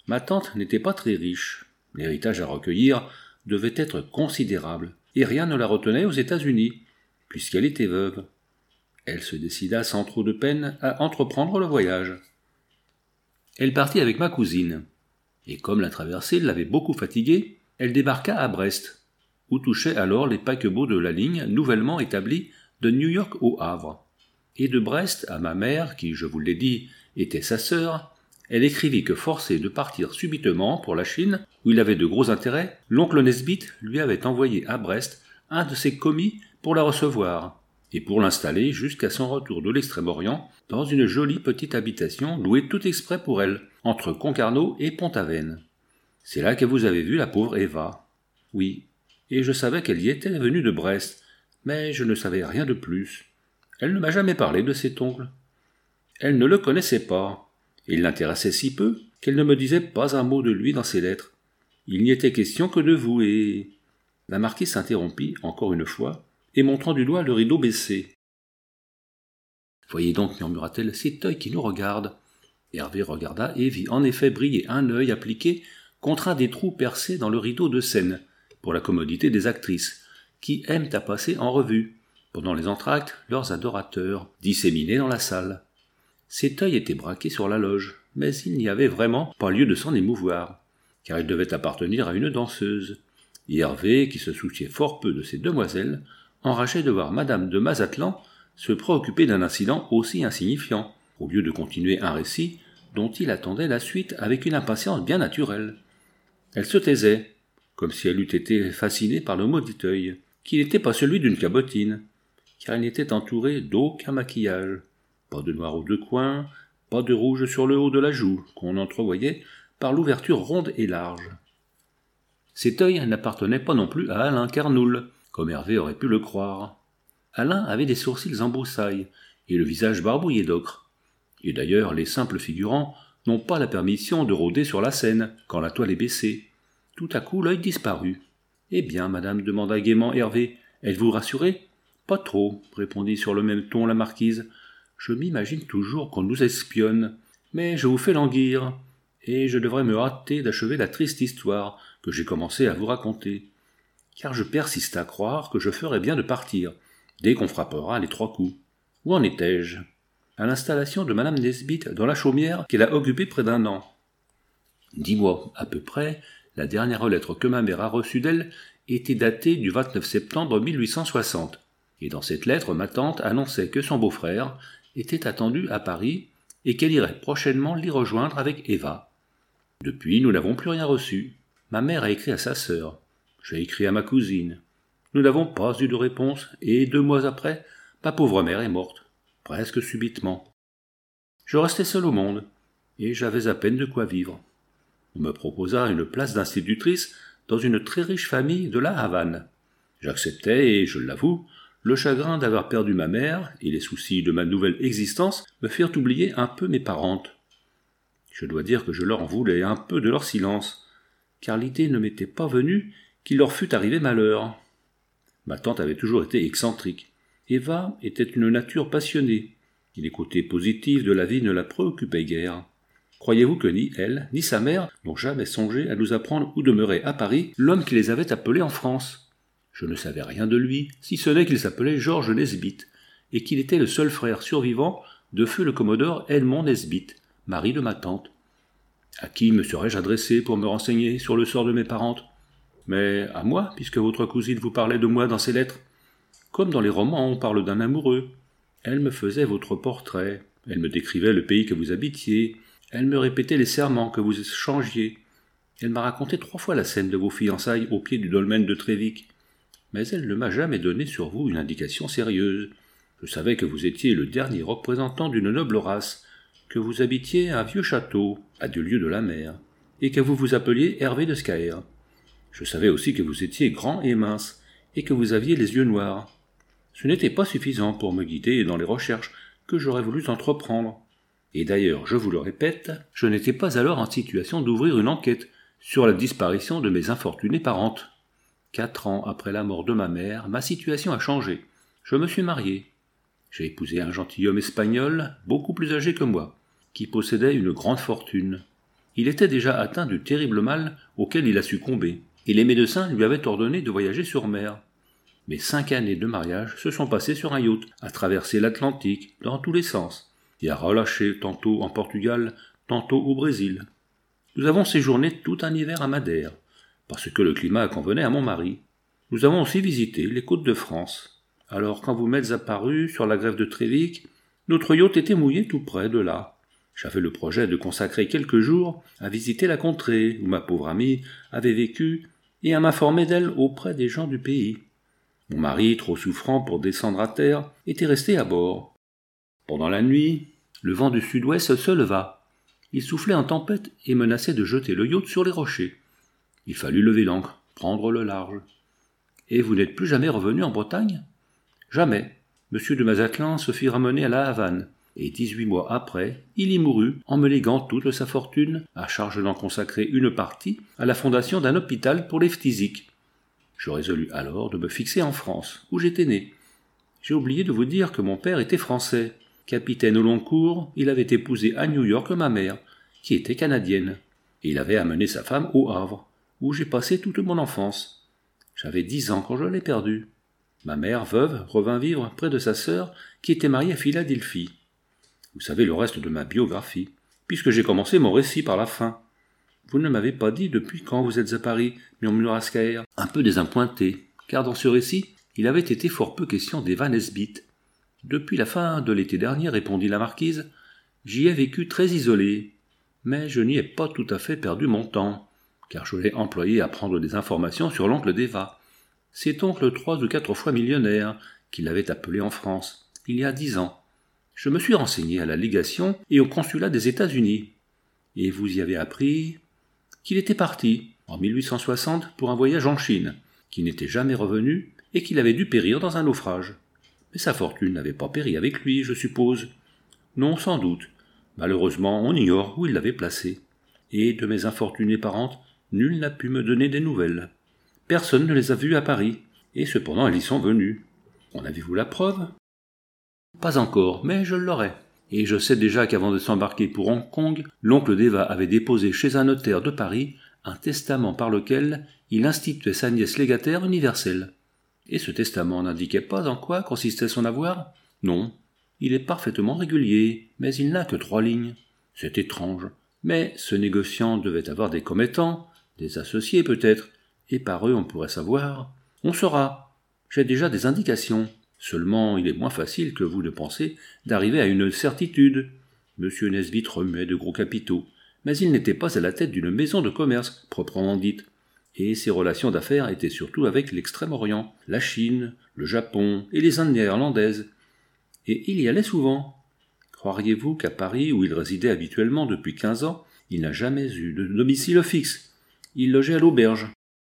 Ma tante n'était pas très riche. L'héritage à recueillir devait être considérable, et rien ne la retenait aux États-Unis, puisqu'elle était veuve. Elle se décida sans trop de peine à entreprendre le voyage. Elle partit avec ma cousine, et comme la traversée l'avait beaucoup fatiguée, elle débarqua à Brest, où touchaient alors les paquebots de la ligne nouvellement établie de New York au Havre. Et de Brest à ma mère, qui, je vous l'ai dit, était sa sœur, elle écrivit que forcé de partir subitement pour la Chine, où il avait de gros intérêts, l'oncle Nesbitt lui avait envoyé à Brest un de ses commis pour la recevoir, et pour l'installer jusqu'à son retour de l'Extrême-Orient dans une jolie petite habitation louée tout exprès pour elle, entre Concarneau et Pont-Aven. C'est là que vous avez vu la pauvre Eva. Oui, et je savais qu'elle y était venue de Brest, mais je ne savais rien de plus. Elle ne m'a jamais parlé de cet oncle. Elle ne le connaissait pas, et il l'intéressait si peu qu'elle ne me disait pas un mot de lui dans ses lettres. Il n'y était question que de vous, et... La marquise s'interrompit encore une fois, et montrant du doigt le rideau baissé. « Voyez donc, murmura-t-elle, cet œil qui nous regarde. » Hervé regarda et vit en effet briller un œil appliqué contre un des trous percés dans le rideau de scène, pour la commodité des actrices, qui aiment à passer en revue, pendant les entr'actes, leurs adorateurs, disséminés dans la salle. Cet œil était braqué sur la loge, mais il n'y avait vraiment pas lieu de s'en émouvoir, car il devait appartenir à une danseuse. Et Hervé, qui se souciait fort peu de ces demoiselles, enragé de voir madame de Mazatlan se préoccuper d'un incident aussi insignifiant, au lieu de continuer un récit dont il attendait la suite avec une impatience bien naturelle. Elle se taisait, comme si elle eût été fascinée par le maudit œil, qui n'était pas celui d'une cabotine, car il n'était entouré d'aucun maquillage, pas de noir aux deux coins, pas de rouge sur le haut de la joue, qu'on entrevoyait par l'ouverture ronde et large. Cet œil n'appartenait pas non plus à Alain Carnoul, comme Hervé aurait pu le croire. Alain avait des sourcils en broussailles, et le visage barbouillé d'ocre. Et d'ailleurs, les simples figurants n'ont pas la permission de rôder sur la scène, quand la toile est baissée. Tout à coup, l'œil disparut. « Eh bien, madame, demanda gaiement Hervé, êtes-vous rassurée ?»« Pas trop, répondit sur le même ton la marquise. Je m'imagine toujours qu'on nous espionne, mais je vous fais languir, et je devrais me hâter d'achever la triste histoire que j'ai commencé à vous raconter, car je persiste à croire que je ferais bien de partir, dès qu'on frappera les trois coups. Où en étais-je ? À l'installation de madame Nesbitt dans la chaumière qu'elle a occupée près d'un an. Dix mois, à peu près, la dernière lettre que ma mère a reçue d'elle était datée du vingt-neuf septembre mille huit cent soixante, et dans cette lettre, ma tante annonçait que son beau-frère était attendu à Paris et qu'elle irait prochainement l'y rejoindre avec Eva. Depuis, nous n'avons plus rien reçu. Ma mère a écrit à sa sœur. J'ai écrit à ma cousine. Nous n'avons pas eu de réponse, et deux mois après, ma pauvre mère est morte, presque subitement. Je restais seul au monde, et j'avais à peine de quoi vivre. On me proposa une place d'institutrice dans une très riche famille de la Havane. J'acceptai, et je l'avoue, le chagrin d'avoir perdu ma mère et les soucis de ma nouvelle existence me firent oublier un peu mes parentes. Je dois dire que je leur en voulais un peu de leur silence, car l'idée ne m'était pas venue qu'il leur fût arrivé malheur. Ma tante avait toujours été excentrique. Eva était une nature passionnée, et les côtés positifs de la vie ne la préoccupaient guère. Croyez-vous que ni elle, ni sa mère n'ont jamais songé à nous apprendre où demeurait à Paris l'homme qui les avait appelés en France ? Je ne savais rien de lui, si ce n'est qu'il s'appelait Georges Nesbitt, et qu'il était le seul frère survivant de feu le commodore Edmond Nesbitt, mari de ma tante. À qui me serais-je adressé pour me renseigner sur le sort de mes parentes ? Mais à moi, puisque votre cousine vous parlait de moi dans ses lettres. Comme dans les romans on parle d'un amoureux. Elle me faisait votre portrait, elle me décrivait le pays que vous habitiez, elle me répétait les serments que vous échangiez. Elle m'a raconté trois fois la scène de vos fiançailles au pied du dolmen de Trévic. Mais elle ne m'a jamais donné sur vous une indication sérieuse. Je savais que vous étiez le dernier représentant d'une noble race, que vous habitiez un vieux château, à deux lieues de la mer, et que vous vous appeliez Hervé de Scaër. Je savais aussi que vous étiez grand et mince, et que vous aviez les yeux noirs. Ce n'était pas suffisant pour me guider dans les recherches que j'aurais voulu entreprendre. Et d'ailleurs, je vous le répète, je n'étais pas alors en situation d'ouvrir une enquête sur la disparition de mes infortunées parentes. Quatre ans après la mort de ma mère, ma situation a changé. Je me suis marié. J'ai épousé un gentilhomme espagnol, beaucoup plus âgé que moi, qui possédait une grande fortune. Il était déjà atteint du terrible mal auquel il a succombé, et les médecins lui avaient ordonné de voyager sur mer. Mais cinq années de mariage se sont passées sur un yacht, à traverser l'Atlantique dans tous les sens, et à relâcher tantôt en Portugal, tantôt au Brésil. Nous avons séjourné tout un hiver à Madère, parce que le climat convenait à mon mari. Nous avons aussi visité les côtes de France. Alors quand vous m'êtes apparu sur la grève de Trévic, notre yacht était mouillé tout près de là. J'avais le projet de consacrer quelques jours à visiter la contrée où ma pauvre amie avait vécu et à m'informer d'elle auprès des gens du pays. Mon mari, trop souffrant pour descendre à terre, était resté à bord. Pendant la nuit, le vent du sud-ouest se leva. Il soufflait en tempête et menaçait de jeter le yacht sur les rochers. Il fallut lever l'ancre, prendre le large. Et vous n'êtes plus jamais revenu en Bretagne ? Jamais. Monsieur de Mazatlan se fit ramener à la Havane, et dix-huit mois après, il y mourut en me léguant toute sa fortune, à charge d'en consacrer une partie à la fondation d'un hôpital pour les phtisiques. Je résolus alors de me fixer en France, où j'étais né. J'ai oublié de vous dire que mon père était français. Capitaine au long cours, il avait épousé à New York ma mère, qui était canadienne, et il avait amené sa femme au Havre, où j'ai passé toute mon enfance. J'avais dix ans quand je l'ai perdue. Ma mère, veuve, revint vivre près de sa sœur, qui était mariée à Philadelphie. Vous savez le reste de ma biographie, puisque j'ai commencé mon récit par la fin. Vous ne m'avez pas dit depuis quand vous êtes à Paris, murmura Scaer, un peu désappointé, car dans ce récit, il avait été fort peu question d'Eva Nesbit. Depuis la fin de l'été dernier, répondit la marquise, j'y ai vécu très isolé, mais je n'y ai pas tout à fait perdu mon temps, car je l'ai employé à prendre des informations sur l'oncle d'Eva. Cet oncle trois ou quatre fois millionnaire, qui l'avait appelé en France, il y a dix ans. Je me suis renseigné à la légation et au consulat des États-Unis. Et vous y avez appris qu'il était parti, en mille huit cent soixante, pour un voyage en Chine, qu'il n'était jamais revenu et qu'il avait dû périr dans un naufrage. Mais sa fortune n'avait pas péri avec lui, je suppose. Non, sans doute. Malheureusement, on ignore où il l'avait placé. Et de mes infortunées parentes, nul n'a pu me donner des nouvelles. Personne ne les a vus à Paris, et cependant elles y sont venues. En avez-vous la preuve ? Pas encore, mais je l'aurai. Et je sais déjà qu'avant de s'embarquer pour Hong Kong, l'oncle d'Eva avait déposé chez un notaire de Paris un testament par lequel il instituait sa nièce légataire universelle. Et ce testament n'indiquait pas en quoi consistait son avoir ? Non, il est parfaitement régulier, mais il n'a que trois lignes. C'est étrange, mais ce négociant devait avoir des commettants, des associés peut-être, et par eux on pourrait savoir. On saura. J'ai déjà des indications. Seulement, il est moins facile que vous ne pensez d'arriver à une certitude. Monsieur Nesbit remuait de gros capitaux, mais il n'était pas à la tête d'une maison de commerce proprement dite, et ses relations d'affaires étaient surtout avec l'Extrême-Orient, la Chine, le Japon et les Indes néerlandaises. Et il y allait souvent. Croiriez-vous qu'à Paris, où il résidait habituellement depuis quinze ans, il n'a jamais eu de domicile fixe ? Il logeait à l'auberge.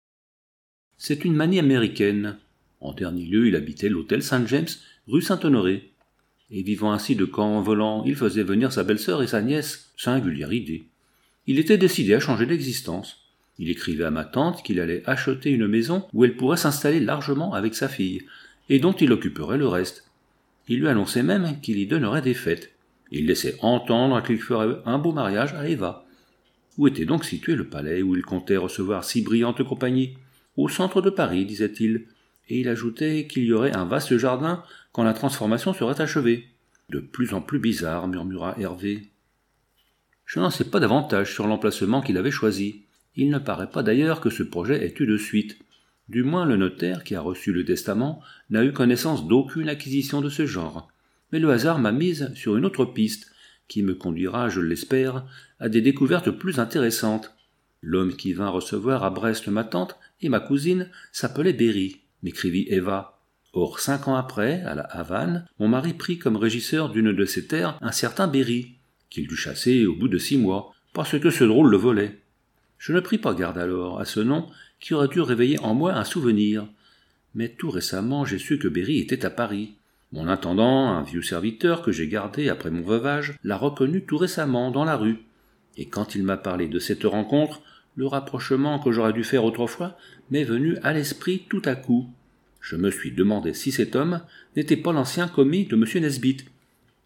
C'est une manie américaine. En dernier lieu, il habitait l'hôtel Saint-James, rue Saint-Honoré. Et vivant ainsi de camp en volant, il faisait venir sa belle-sœur et sa nièce. Singulière idée. Il était décidé à changer d'existence. Il écrivait à ma tante qu'il allait acheter une maison où elle pourrait s'installer largement avec sa fille, et dont il occuperait le reste. Il lui annonçait même qu'il y donnerait des fêtes. Il laissait entendre qu'il ferait un beau mariage à Eva. Où était donc situé le palais où il comptait recevoir si brillante compagnie ? Au centre de Paris, disait-il. Et il ajoutait qu'il y aurait un vaste jardin quand la transformation serait achevée. De plus en plus bizarre, murmura Hervé. Je n'en sais pas davantage sur l'emplacement qu'il avait choisi. Il ne paraît pas d'ailleurs que ce projet ait eu de suite. Du moins le notaire qui a reçu le testament n'a eu connaissance d'aucune acquisition de ce genre. Mais le hasard m'a mise sur une autre piste, qui me conduira, je l'espère, à des découvertes plus intéressantes. L'homme qui vint recevoir à Brest ma tante et ma cousine s'appelait Berry, m'écrivit Eva. Or, cinq ans après, à la Havane, mon mari prit comme régisseur d'une de ses terres un certain Berry, qu'il dut chasser au bout de six mois, parce que ce drôle le volait. Je ne pris pas garde alors à ce nom qui aurait dû réveiller en moi un souvenir. Mais tout récemment, j'ai su que Berry était à Paris. Mon intendant, un vieux serviteur que j'ai gardé après mon veuvage, l'a reconnu tout récemment dans la rue. Et quand il m'a parlé de cette rencontre, le rapprochement que j'aurais dû faire autrefois m'est venu à l'esprit tout à coup. Je me suis demandé si cet homme n'était pas l'ancien commis de M. Nesbit.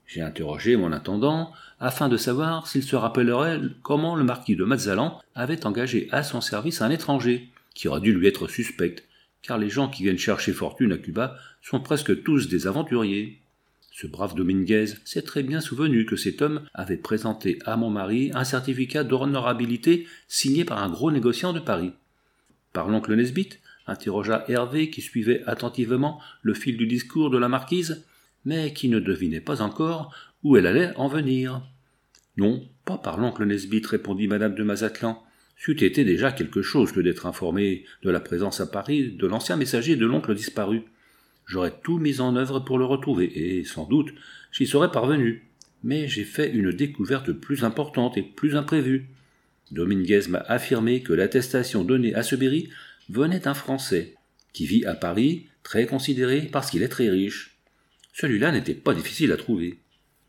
J'ai interrogé mon intendant afin de savoir s'il se rappellerait comment le marquis de Mazatlan avait engagé à son service un étranger, qui aurait dû lui être suspect, car les gens qui viennent chercher fortune à Cuba sont presque tous des aventuriers. Ce brave Dominguez s'est très bien souvenu que cet homme avait présenté à mon mari un certificat d'honorabilité signé par un gros négociant de Paris. Par l'oncle Nesbitt, interrogea Hervé qui suivait attentivement le fil du discours de la marquise, mais qui ne devinait pas encore où elle allait en venir. Non, pas par l'oncle Nesbitt, répondit madame de Mazatlan. C'eût été déjà quelque chose que d'être informé de la présence à Paris de l'ancien messager de l'oncle disparu. J'aurais tout mis en œuvre pour le retrouver, et, sans doute, j'y serais parvenu. Mais j'ai fait une découverte plus importante et plus imprévue. Dominguez m'a affirmé que l'attestation donnée à ce Berry venait d'un Français, qui vit à Paris, très considéré parce qu'il est très riche. Celui-là n'était pas difficile à trouver.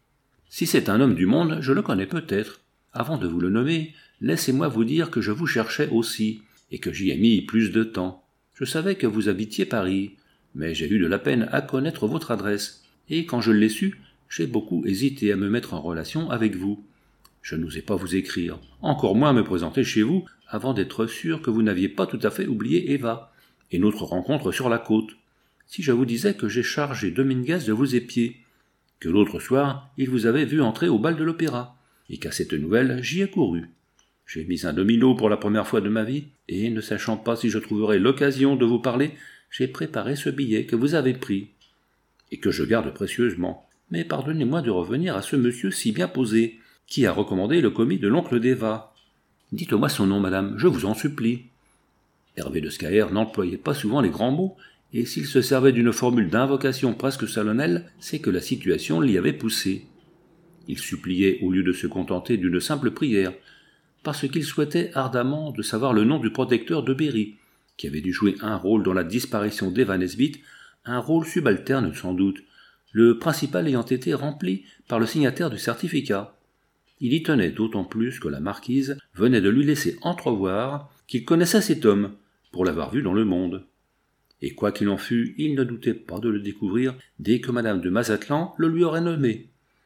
Si c'est un homme du monde, je le connais peut-être. Avant de vous le nommer, laissez-moi vous dire que je vous cherchais aussi, et que j'y ai mis plus de temps. Je savais que vous habitiez Paris, mais j'ai eu de la peine à connaître votre adresse, et quand je l'ai su, j'ai beaucoup hésité à me mettre en relation avec vous. Je n'osais pas vous écrire, encore moins me présenter chez vous, avant d'être sûr que vous n'aviez pas tout à fait oublié Eva, et notre rencontre sur la côte. Si je vous disais que j'ai chargé Dominguez de vous épier, que l'autre soir, il vous avait vu entrer au bal de l'opéra, et qu'à cette nouvelle, j'y ai couru. J'ai mis un domino pour la première fois de ma vie, et ne sachant pas si je trouverais l'occasion de vous parler, j'ai préparé ce billet que vous avez pris, et que je garde précieusement. Mais pardonnez-moi de revenir à ce monsieur si bien posé, qui a recommandé le commis de l'oncle d'Eva. Dites-moi son nom, madame, je vous en supplie. Hervé de Scaër n'employait pas souvent les grands mots, et s'il se servait d'une formule d'invocation presque solennelle, c'est que la situation l'y avait poussé. Il suppliait au lieu de se contenter d'une simple prière, parce qu'il souhaitait ardemment de savoir le nom du protecteur de Berry, qui avait dû jouer un rôle dans la disparition d'Eva Nesbitt, un rôle subalterne sans doute, le principal ayant été rempli par le signataire du certificat. Il y tenait d'autant plus que la marquise venait de lui laisser entrevoir qu'il connaissait cet homme, pour l'avoir vu dans le monde. Et quoi qu'il en fût, il ne doutait pas de le découvrir dès que madame de Mazatlan le lui aurait nommé.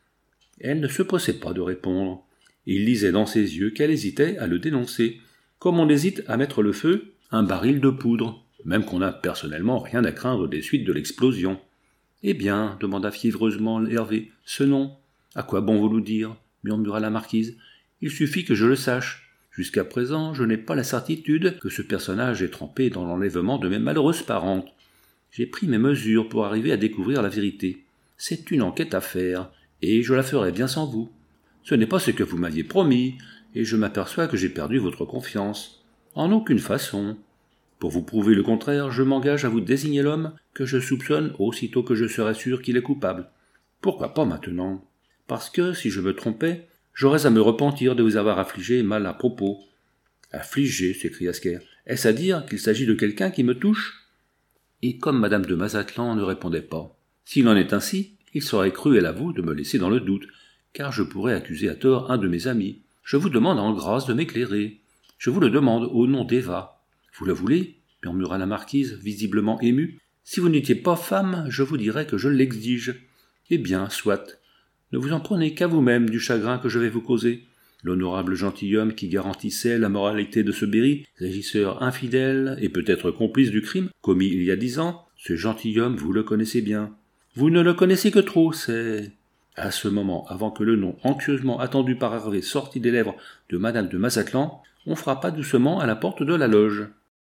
Elle ne se pressait pas de répondre. Il lisait dans ses yeux qu'elle hésitait à le dénoncer, comme on hésite à mettre le feu à un baril de poudre, même qu'on n'a personnellement rien à craindre des suites de l'explosion. « Eh bien, demanda fiévreusement Hervé, ce nom, à quoi bon vous le dire ?» murmura la marquise. « Il suffit que je le sache. Jusqu'à présent, je n'ai pas la certitude que ce personnage est trempé dans l'enlèvement de mes malheureuses parentes. J'ai pris mes mesures pour arriver à découvrir la vérité. C'est une enquête à faire, et je la ferai bien sans vous. Ce n'est pas ce que vous m'aviez promis, et je m'aperçois que j'ai perdu votre confiance. En aucune façon. Pour vous prouver le contraire, je m'engage à vous désigner l'homme que je soupçonne aussitôt que je serai sûr qu'il est coupable. Pourquoi pas maintenant ? Parce que, si je me trompais, j'aurais à me repentir de vous avoir affligé mal à propos. »« Affligé » s'écria Scaër. « Est-ce à dire qu'il s'agit de quelqu'un qui me touche ?» Et comme madame de Mazatlan ne répondait pas, « S'il en est ainsi, il serait cruel à vous de me laisser dans le doute, car je pourrais accuser à tort un de mes amis. Je vous demande en grâce de m'éclairer. Je vous le demande au nom d'Eva. »« Vous le voulez ?» murmura la marquise, visiblement émue. « Si vous n'étiez pas femme, je vous dirais que je l'exige. Eh bien, soit. Ne vous en prenez qu'à vous-même du chagrin que je vais vous causer. L'honorable gentilhomme qui garantissait la moralité de ce Berry, régisseur infidèle et peut-être complice du crime commis il y a dix ans, ce gentilhomme, vous le connaissez bien. Vous ne le connaissez que trop, c'est... » À ce moment, avant que le nom anxieusement attendu par Hervé sortît des lèvres de madame de Mazatlan, on frappa doucement à la porte de la loge.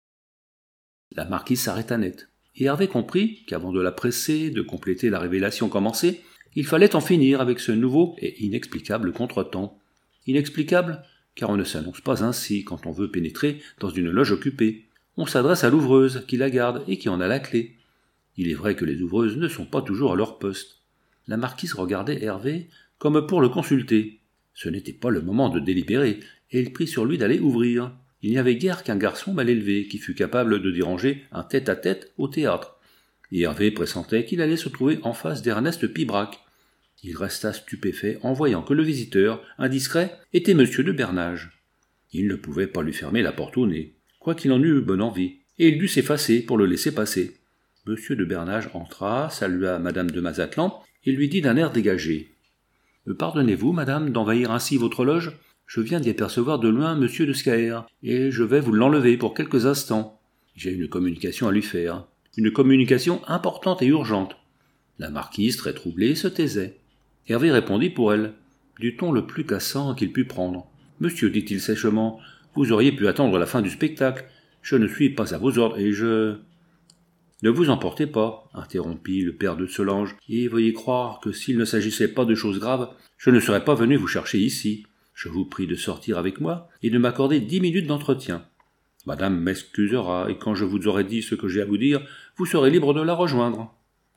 La marquise s'arrêta net, et Hervé comprit qu'avant de la presser, de compléter la révélation commencée, il fallait en finir avec ce nouveau et inexplicable contretemps. Inexplicable, car on ne s'annonce pas ainsi quand on veut pénétrer dans une loge occupée. On s'adresse à l'ouvreuse, qui la garde et qui en a la clé. Il est vrai que les ouvreuses ne sont pas toujours à leur poste. La marquise regardait Hervé comme pour le consulter. Ce n'était pas le moment de délibérer, et il prit sur lui d'aller ouvrir. Il n'y avait guère qu'un garçon mal élevé qui fût capable de déranger un tête-à-tête au théâtre. Et Hervé pressentait qu'il allait se trouver en face d'Ernest Pibrac. Il resta stupéfait en voyant que le visiteur, indiscret, était monsieur de Bernage. Il ne pouvait pas lui fermer la porte au nez, quoiqu'il en eût bonne envie, et il dut s'effacer pour le laisser passer. Monsieur de Bernage entra, salua madame de Mazatlan, et lui dit d'un air dégagé. Me pardonnez-vous, madame, d'envahir ainsi votre loge ? Je viens d'y apercevoir de loin monsieur de Scaër, et je vais vous l'enlever pour quelques instants. J'ai une communication à lui faire. Une communication importante et urgente. » La marquise, très troublée, se taisait. Hervé répondit pour elle, du ton le plus cassant qu'il put prendre. « Monsieur, dit-il sèchement, vous auriez pu attendre la fin du spectacle. Je ne suis pas à vos ordres et je... » « Ne vous emportez pas, interrompit le père de Solange, et veuillez croire que s'il ne s'agissait pas de choses graves, je ne serais pas venu vous chercher ici. Je vous prie de sortir avec moi et de m'accorder dix minutes d'entretien. Madame m'excusera, et quand je vous aurai dit ce que j'ai à vous dire, vous serez libre de la rejoindre. »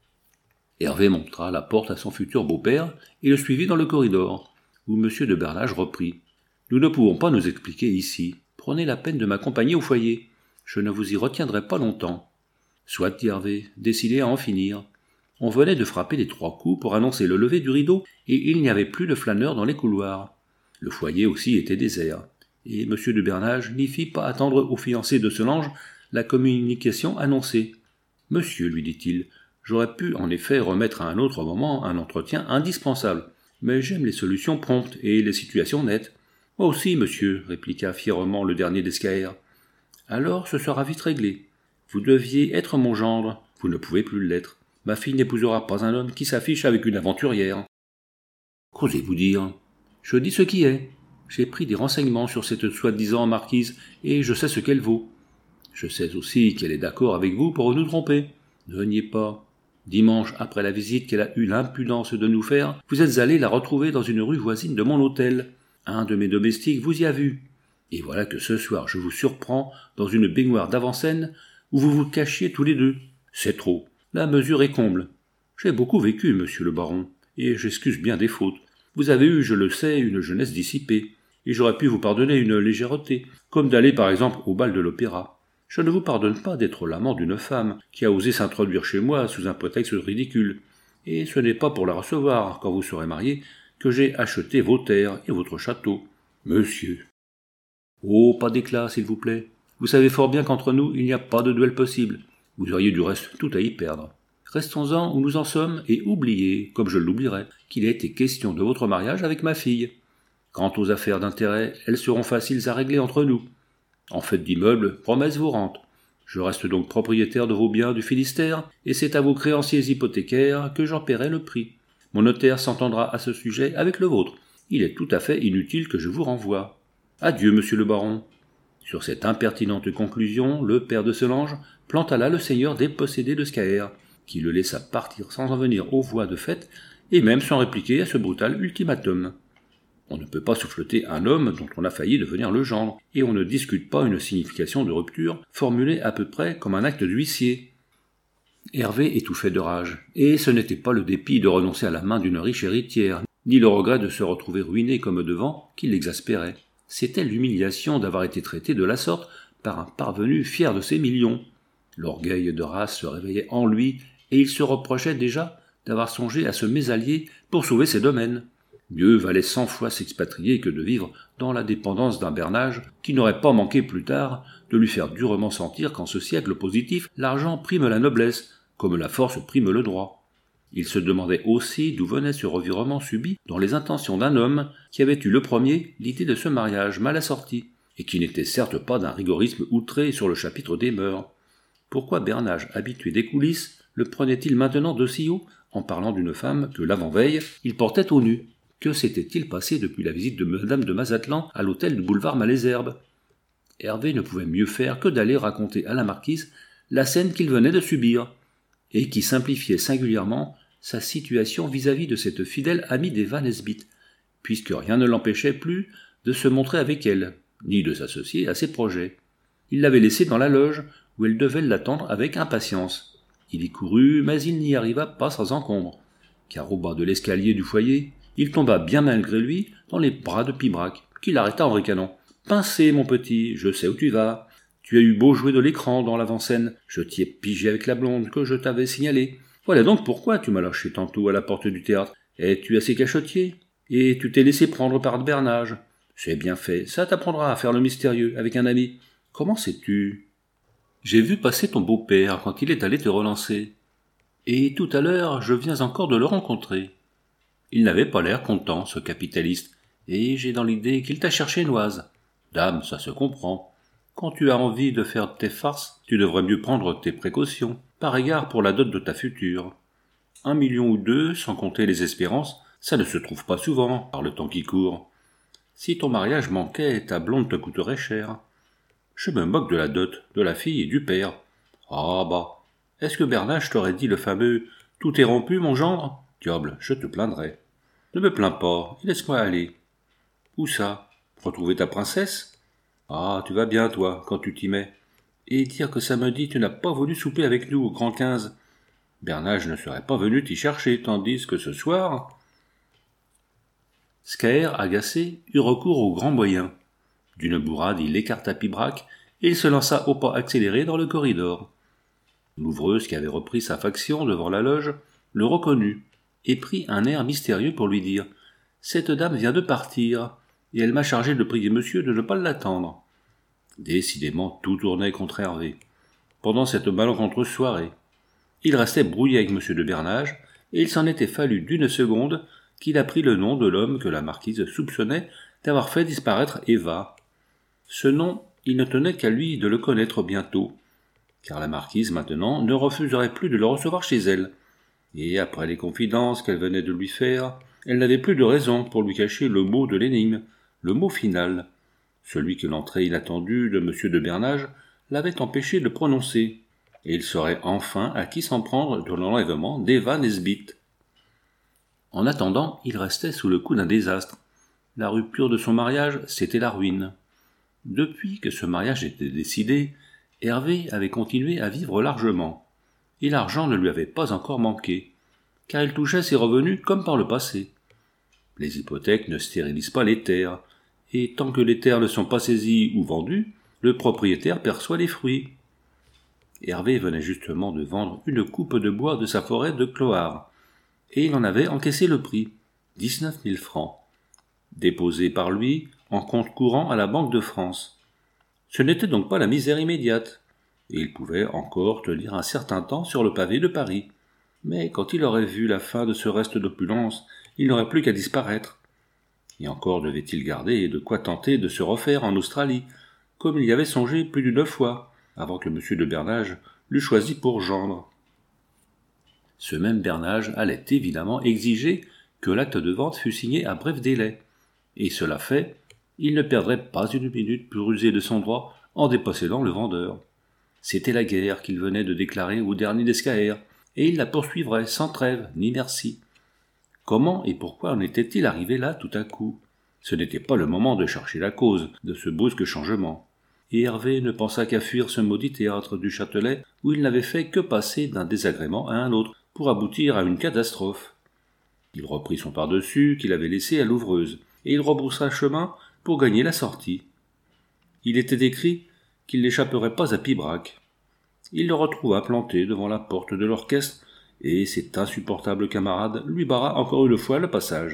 Hervé montra la porte à son futur beau-père et le suivit dans le corridor, où M. de Berlage reprit. « Nous ne pouvons pas nous expliquer ici. Prenez la peine de m'accompagner au foyer. Je ne vous y retiendrai pas longtemps. » Soit, dit Hervé, décidé à en finir. On venait de frapper les trois coups pour annoncer le lever du rideau, et il n'y avait plus de flâneurs dans les couloirs. Le foyer aussi était désert, et M. de Berlage n'y fit pas attendre au fiancé de Solange la communication annoncée. « Monsieur, lui dit-il, j'aurais pu en effet remettre à un autre moment un entretien indispensable, mais j'aime les solutions promptes et les situations nettes. »« Moi aussi, monsieur, répliqua fièrement le dernier des Scaër. « Alors ce sera vite réglé. Vous deviez être mon gendre, vous ne pouvez plus l'être. Ma fille n'épousera pas un homme qui s'affiche avec une aventurière. »« Qu'osez-vous dire ? Je dis ce qui est. J'ai pris des renseignements sur cette soi-disant marquise, et je sais ce qu'elle vaut. Je sais aussi qu'elle est d'accord avec vous pour nous tromper. Ne niez pas. Dimanche, après la visite qu'elle a eu l'impudence de nous faire, vous êtes allé la retrouver dans une rue voisine de mon hôtel. Un de mes domestiques vous y a vu. Et voilà que ce soir je vous surprends dans une baignoire d'avant-scène où vous vous cachiez tous les deux. C'est trop. La mesure est comble. J'ai beaucoup vécu, monsieur le baron, et j'excuse bien des fautes. Vous avez eu, je le sais, une jeunesse dissipée, et j'aurais pu vous pardonner une légèreté, comme d'aller par exemple au bal de l'opéra. Je ne vous pardonne pas d'être l'amant d'une femme qui a osé s'introduire chez moi sous un prétexte ridicule, et ce n'est pas pour la recevoir, quand vous serez marié, que j'ai acheté vos terres et votre château. Monsieur. Oh, pas d'éclat, s'il vous plaît. Vous savez fort bien qu'entre nous, il n'y a pas de duel possible. Vous auriez du reste tout à y perdre. Restons-en où nous en sommes et oubliez, comme je l'oublierai, qu'il a été question de votre mariage avec ma fille. Quant aux affaires d'intérêt, elles seront faciles à régler entre nous. En fait d'immeubles, promesse vous rente. Je reste donc propriétaire de vos biens du Finistère, et c'est à vos créanciers hypothécaires que j'en paierai le prix. Mon notaire s'entendra à ce sujet avec le vôtre. Il est tout à fait inutile que je vous renvoie. Adieu, monsieur le baron. » Sur cette impertinente conclusion, le père de Solange planta là le seigneur dépossédé de Scaër, qui le laissa partir sans en venir aux voix de fait, et même sans répliquer à ce brutal ultimatum. On ne peut pas souffleter un homme dont on a failli devenir le gendre, et on ne discute pas une signification de rupture formulée à peu près comme un acte d'huissier. Hervé étouffait de rage, et ce n'était pas le dépit de renoncer à la main d'une riche héritière, ni le regret de se retrouver ruiné comme devant qui l'exaspérait. C'était l'humiliation d'avoir été traité de la sorte par un parvenu fier de ses millions. L'orgueil de race se réveillait en lui, et il se reprochait déjà d'avoir songé à se mésallier pour sauver ses domaines. Mieux valait cent fois s'expatrier que de vivre dans la dépendance d'un Bernage qui n'aurait pas manqué plus tard de lui faire durement sentir qu'en ce siècle positif, l'argent prime la noblesse, comme la force prime le droit. Il se demandait aussi d'où venait ce revirement subi dans les intentions d'un homme qui avait eu le premier l'idée de ce mariage mal assorti, et qui n'était certes pas d'un rigorisme outré sur le chapitre des mœurs. Pourquoi Bernage, habitué des coulisses, le prenait-il maintenant de si haut en parlant d'une femme que l'avant-veille il portait au nu? Que s'était-il passé depuis la visite de Madame de Mazatlan à l'hôtel du boulevard Malesherbes? Hervé ne pouvait mieux faire que d'aller raconter à la marquise la scène qu'il venait de subir, et qui simplifiait singulièrement sa situation vis-à-vis de cette fidèle amie des Van Nesbit, puisque rien ne l'empêchait plus de se montrer avec elle, ni de s'associer à ses projets. Il l'avait laissée dans la loge, où elle devait l'attendre avec impatience. Il y courut, mais il n'y arriva pas sans encombre, car au bas de l'escalier du foyer, il tomba bien malgré lui dans les bras de Pibrac, qui l'arrêta en ricanant. « Pincé, mon petit, je sais où tu vas. Tu as eu beau jouer de l'écran dans l'avant-scène, je t'y ai pigé avec la blonde que je t'avais signalée. Voilà donc pourquoi tu m'as lâché tantôt à la porte du théâtre. Es-tu assez cachotier? Et tu t'es laissé prendre par Bernage. C'est bien fait, ça t'apprendra à faire le mystérieux avec un ami. Comment sais-tu? J'ai vu passer ton beau-père quand il est allé te relancer. Et tout à l'heure, je viens encore de le rencontrer. Il n'avait pas l'air content, ce capitaliste, et j'ai dans l'idée qu'il t'a cherché noise. Dame, ça se comprend. Quand tu as envie de faire tes farces, tu devrais mieux prendre tes précautions, par égard pour la dot de ta future. Un million ou deux, sans compter les espérances, ça ne se trouve pas souvent, par le temps qui court. Si ton mariage manquait, ta blonde te coûterait cher. Je me moque de la dot, de la fille et du père. Ah bah, est-ce que Bernage t'aurait dit le fameux « Tout est rompu, mon gendre ?» Diable, je te plaindrais. Ne me plains pas, laisse-moi aller. Où ça? Retrouver ta princesse? Ah, tu vas bien, toi, quand tu t'y mets. Et dire que samedi tu n'as pas voulu souper avec nous au Grand quinze. Bernage ne serait pas venu t'y chercher, tandis que ce soir... Scaër, agacé, eut recours au grand moyen. D'une bourrade, il écarta Pibrac, et il se lança au pas accéléré dans le corridor. L'ouvreuse, qui avait repris sa faction devant la loge, le reconnut, et prit un air mystérieux pour lui dire « Cette dame vient de partir, et elle m'a chargé de prier monsieur de ne pas l'attendre. » Décidément, tout tournait contre Hervé. Pendant cette malencontreuse soirée, il restait brouillé avec monsieur de Bernage, et il s'en était fallu d'une seconde qu'il apprit le nom de l'homme que la marquise soupçonnait d'avoir fait disparaître Eva. Ce nom, il ne tenait qu'à lui de le connaître bientôt, car la marquise, maintenant, ne refuserait plus de le recevoir chez elle, et après les confidences qu'elle venait de lui faire, elle n'avait plus de raison pour lui cacher le mot de l'énigme, le mot final, celui que l'entrée inattendue de monsieur de Bernage l'avait empêché de prononcer, et il saurait enfin à qui s'en prendre de l'enlèvement d'Eva Nesbit. En attendant, il restait sous le coup d'un désastre. La rupture de son mariage, c'était la ruine. Depuis que ce mariage était décidé, Hervé avait continué à vivre largement, et l'argent ne lui avait pas encore manqué, car il touchait ses revenus comme par le passé. Les hypothèques ne stérilisent pas les terres, et tant que les terres ne sont pas saisies ou vendues, le propriétaire perçoit les fruits. Hervé venait justement de vendre une coupe de bois de sa forêt de Clohars, et il en avait encaissé le prix, dix-neuf mille francs, déposé par lui en compte courant à la Banque de France. Ce n'était donc pas la misère immédiate, et il pouvait encore tenir un certain temps sur le pavé de Paris. Mais quand il aurait vu la fin de ce reste d'opulence, il n'aurait plus qu'à disparaître. Et encore devait-il garder de quoi tenter de se refaire en Australie, comme il y avait songé plus d'une fois, avant que M. de Bernage l'eût choisi pour gendre. Ce même Bernage allait évidemment exiger que l'acte de vente fût signé à bref délai, et cela fait, il ne perdrait pas une minute pour user de son droit en dépossédant le vendeur. C'était la guerre qu'il venait de déclarer au dernier des Scaër, et il la poursuivrait sans trêve ni merci. Comment et pourquoi en était-il arrivé là tout à coup? Ce n'était pas le moment de chercher la cause de ce brusque changement, et Hervé ne pensa qu'à fuir ce maudit théâtre du Châtelet où il n'avait fait que passer d'un désagrément à un autre pour aboutir à une catastrophe. Il reprit son pardessus qu'il avait laissé à l'ouvreuse, et il rebroussa chemin pour gagner la sortie. Il était écrit qu'il n'échapperait pas à Pibrac. Il le retrouva planté devant la porte de l'orchestre, et cet insupportable camarade lui barra encore une fois le passage.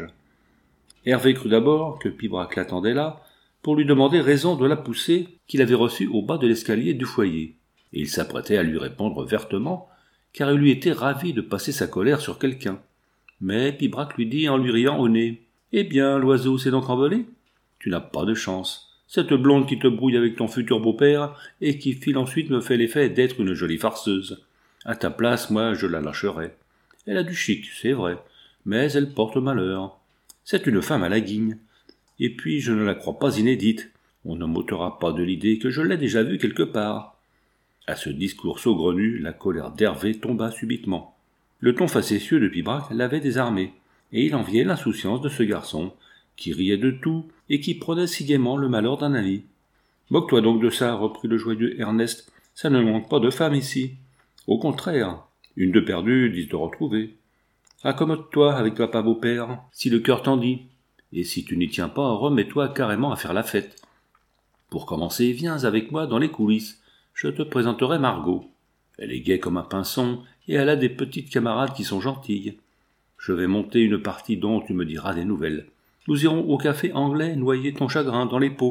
Hervé crut d'abord que Pibrac l'attendait là, pour lui demander raison de la poussée qu'il avait reçue au bas de l'escalier du foyer, et il s'apprêtait à lui répondre vertement, car il lui était ravi de passer sa colère sur quelqu'un. Mais Pibrac lui dit en lui riant au nez « Eh bien, l'oiseau s'est donc envolé ? Tu n'as pas de chance. Cette blonde qui te brouille avec ton futur beau-père et qui file ensuite me fait l'effet d'être une jolie farceuse. À ta place, moi, je la lâcherais. Elle a du chic, c'est vrai, mais elle porte malheur. C'est une femme à la guigne. Et puis, je ne la crois pas inédite. On ne m'ôtera pas de l'idée que je l'ai déjà vue quelque part. » À ce discours saugrenu, la colère d'Hervé tomba subitement. Le ton facétieux de Pibrac l'avait désarmé, et il enviait l'insouciance de ce garçon, qui riait de tout et qui prenait si gaiement le malheur d'un ami. « Moque-toi donc de ça, reprit le joyeux Ernest, ça ne manque pas de femmes ici. Au contraire, une de perdue, dix de retrouvée. Accommode-toi avec papa beau-père, si le cœur t'en dit, et si tu n'y tiens pas, remets-toi carrément à faire la fête. Pour commencer, viens avec moi dans les coulisses, je te présenterai Margot. Elle est gaie comme un pinson, et elle a des petites camarades qui sont gentilles. Je vais monter une partie dont tu me diras des nouvelles. Nous irons au café anglais noyer ton chagrin dans les pots. »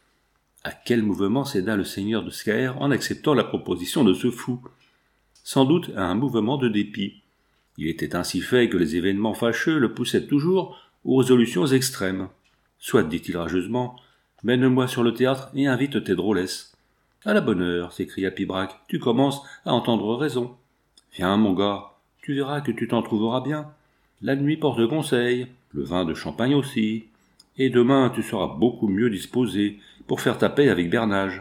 À quel mouvement céda le seigneur de Scaër en acceptant la proposition de ce fou? Sans doute à un mouvement de dépit. Il était ainsi fait que les événements fâcheux le poussaient toujours aux résolutions extrêmes. Soit, dit-il rageusement, mène-moi sur le théâtre et invite tes drôlesses. À la bonne heure, s'écria Pibrac, tu commences à entendre raison. Viens, mon gars, tu verras que tu t'en trouveras bien. La nuit porte conseil, le vin de champagne aussi, et demain tu seras beaucoup mieux disposé pour faire ta paix avec Bernage.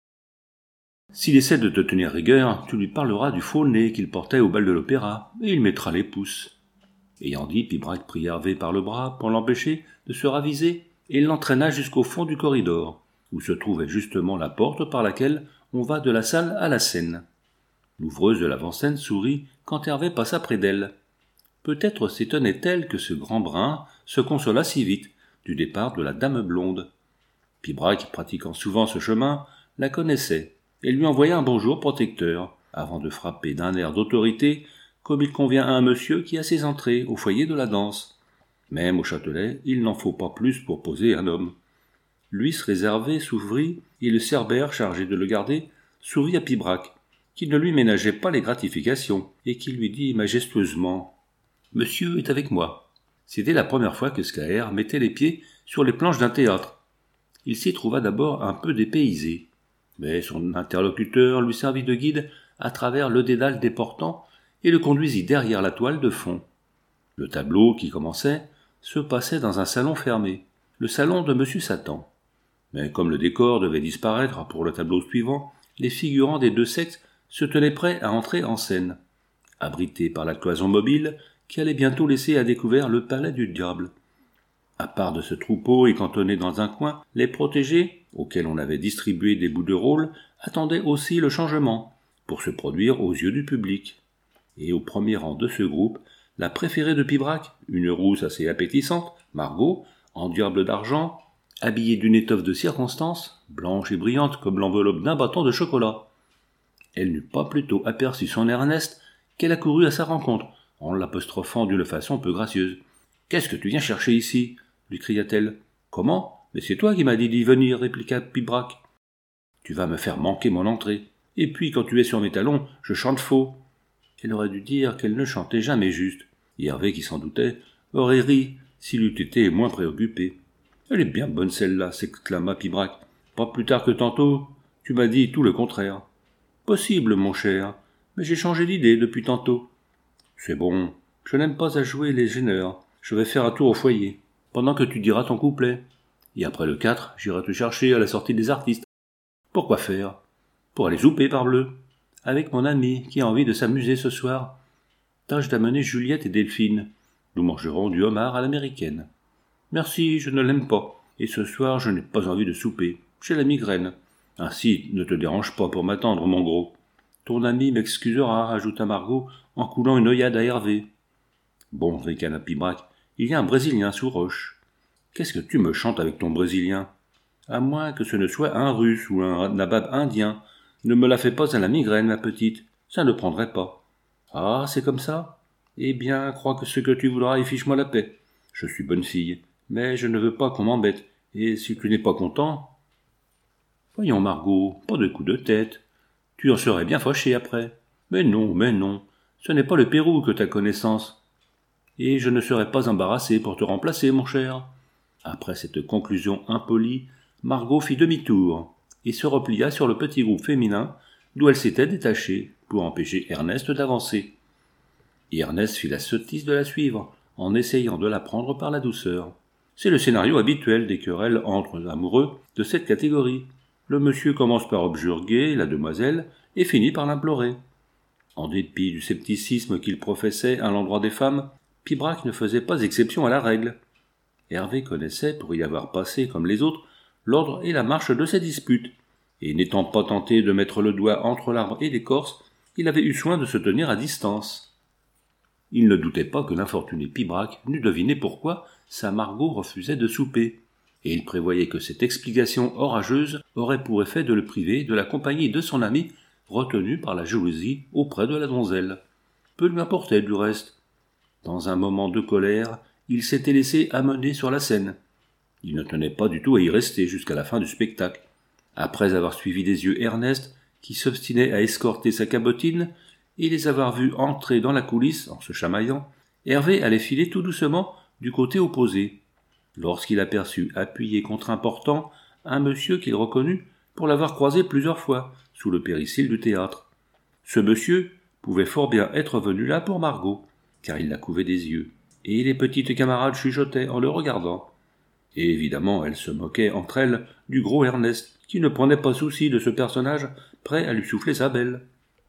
S'il essaie de te tenir rigueur, tu lui parleras du faux nez qu'il portait au bal de l'opéra, et il mettra les pouces. Ayant dit, Pibrac prit Hervé par le bras pour l'empêcher de se raviser, et l'entraîna jusqu'au fond du corridor, où se trouvait justement la porte par laquelle on va de la salle à la scène. L'ouvreuse de l'avant-scène sourit quand Hervé passa près d'elle. Peut-être s'étonnait-elle que ce grand brun se consolât si vite du départ de la dame blonde. Pibrac, pratiquant souvent ce chemin, la connaissait et lui envoya un bonjour protecteur, avant de frapper d'un air d'autorité comme il convient à un monsieur qui a ses entrées au foyer de la danse. Même au Châtelet, il n'en faut pas plus pour poser un homme. L'huisse réservé s'ouvrit et le cerbère chargé de le garder sourit à Pibrac, qui ne lui ménageait pas les gratifications, et qui lui dit majestueusement « Monsieur est avec moi ». C'était la première fois que Scaër mettait les pieds sur les planches d'un théâtre. Il s'y trouva d'abord un peu dépaysé, mais son interlocuteur lui servit de guide à travers le dédale déportant et le conduisit derrière la toile de fond. Le tableau qui commençait se passait dans un salon fermé, le salon de Monsieur Satan. Mais comme le décor devait disparaître pour le tableau suivant, les figurants des deux sexes se tenaient prêts à entrer en scène, abrités par la cloison mobile qui allait bientôt laisser à découvert le palais du diable. À part de ce troupeau et cantonné dans un coin, les protégés, auxquels on avait distribué des bouts de rôle, attendaient aussi le changement, pour se produire aux yeux du public. Et au premier rang de ce groupe, la préférée de Pibrac, une rousse assez appétissante, Margot, en diable d'argent, habillée d'une étoffe de circonstance, blanche et brillante comme l'enveloppe d'un bâton de chocolat. Elle n'eut pas plutôt aperçu son Ernest qu'elle accourut à sa rencontre, en l'apostrophant d'une façon peu gracieuse. « Qu'est-ce que tu viens chercher ici ?» lui cria-t-elle. « Comment ? Mais c'est toi qui m'as dit d'y venir, répliqua Pibrac. « Tu vas me faire manquer mon entrée. Et puis, quand tu es sur mes talons, je chante faux. » Elle aurait dû dire qu'elle ne chantait jamais juste. Et Hervé, qui s'en doutait, aurait ri s'il eût été moins préoccupé. « Elle est bien bonne celle-là, » s'exclama Pibrac. « Pas plus tard que tantôt, tu m'as dit tout le contraire. »« Possible, mon cher, mais j'ai changé d'idée depuis tantôt. »« C'est bon, je n'aime pas à jouer les gêneurs. Je vais faire un tour au foyer, pendant que tu diras ton couplet. Et après le quatre, j'irai te chercher à la sortie des artistes. »« Pourquoi faire ? » ?»« Pour aller souper, parbleu, avec mon ami qui a envie de s'amuser ce soir. Tâche d'amener Juliette et Delphine. Nous mangerons du homard à l'américaine. »« Merci, je ne l'aime pas, et ce soir je n'ai pas envie de souper. J'ai la migraine. Ainsi, ne te dérange pas pour m'attendre, mon gros. Ton ami m'excusera, ajouta Margot, en coulant une œillade à Hervé. Bon, ricana Pibrac, il y a un Brésilien sous roche. Qu'est-ce que tu me chantes avec ton Brésilien ? À moins que ce ne soit un Russe ou un nabab indien. Ne me la fais pas à la migraine, ma petite. Ça ne prendrait pas. Ah, c'est comme ça ? Eh bien, crois que ce que tu voudras et fiche-moi la paix. Je suis bonne fille, mais je ne veux pas qu'on m'embête. Et si tu n'es pas content... Voyons, Margot, pas de coup de tête. Tu en serais bien fâchée après. Mais non, mais non. Ce n'est pas le Pérou que ta connaissance. Et je ne serais pas embarrassé pour te remplacer, mon cher. Après cette conclusion impolie, Margot fit demi-tour et se replia sur le petit groupe féminin d'où elle s'était détachée pour empêcher Ernest d'avancer. Et Ernest fit la sottise de la suivre en essayant de la prendre par la douceur. C'est le scénario habituel des querelles entre amoureux de cette catégorie. Le monsieur commence par objurguer la demoiselle et finit par l'implorer. En dépit du scepticisme qu'il professait à l'endroit des femmes, Pibrac ne faisait pas exception à la règle. Hervé connaissait, pour y avoir passé comme les autres, l'ordre et la marche de ces disputes, et n'étant pas tenté de mettre le doigt entre l'arbre et l'écorce, il avait eu soin de se tenir à distance. Il ne doutait pas que l'infortuné Pibrac n'eût deviné pourquoi sa Margot refusait de souper, et il prévoyait que cette explication orageuse aurait pour effet de le priver de la compagnie de son ami, retenu par la jalousie auprès de la donzelle. Peu lui importait du reste. Dans un moment de colère, il s'était laissé amener sur la scène. Il ne tenait pas du tout à y rester jusqu'à la fin du spectacle. Après avoir suivi des yeux Ernest, qui s'obstinait à escorter sa cabotine, et les avoir vus entrer dans la coulisse en se chamaillant, Hervé allait filer tout doucement du côté opposé, lorsqu'il aperçut appuyé contre un portant un monsieur qu'il reconnut pour l'avoir croisé plusieurs fois sous le péristyle du théâtre. Ce monsieur pouvait fort bien être venu là pour Margot, car il la couvait des yeux, et les petites camarades chuchotaient en le regardant. Et évidemment, elles se moquaient entre elles du gros Ernest, qui ne prenait pas souci de ce personnage prêt à lui souffler sa belle.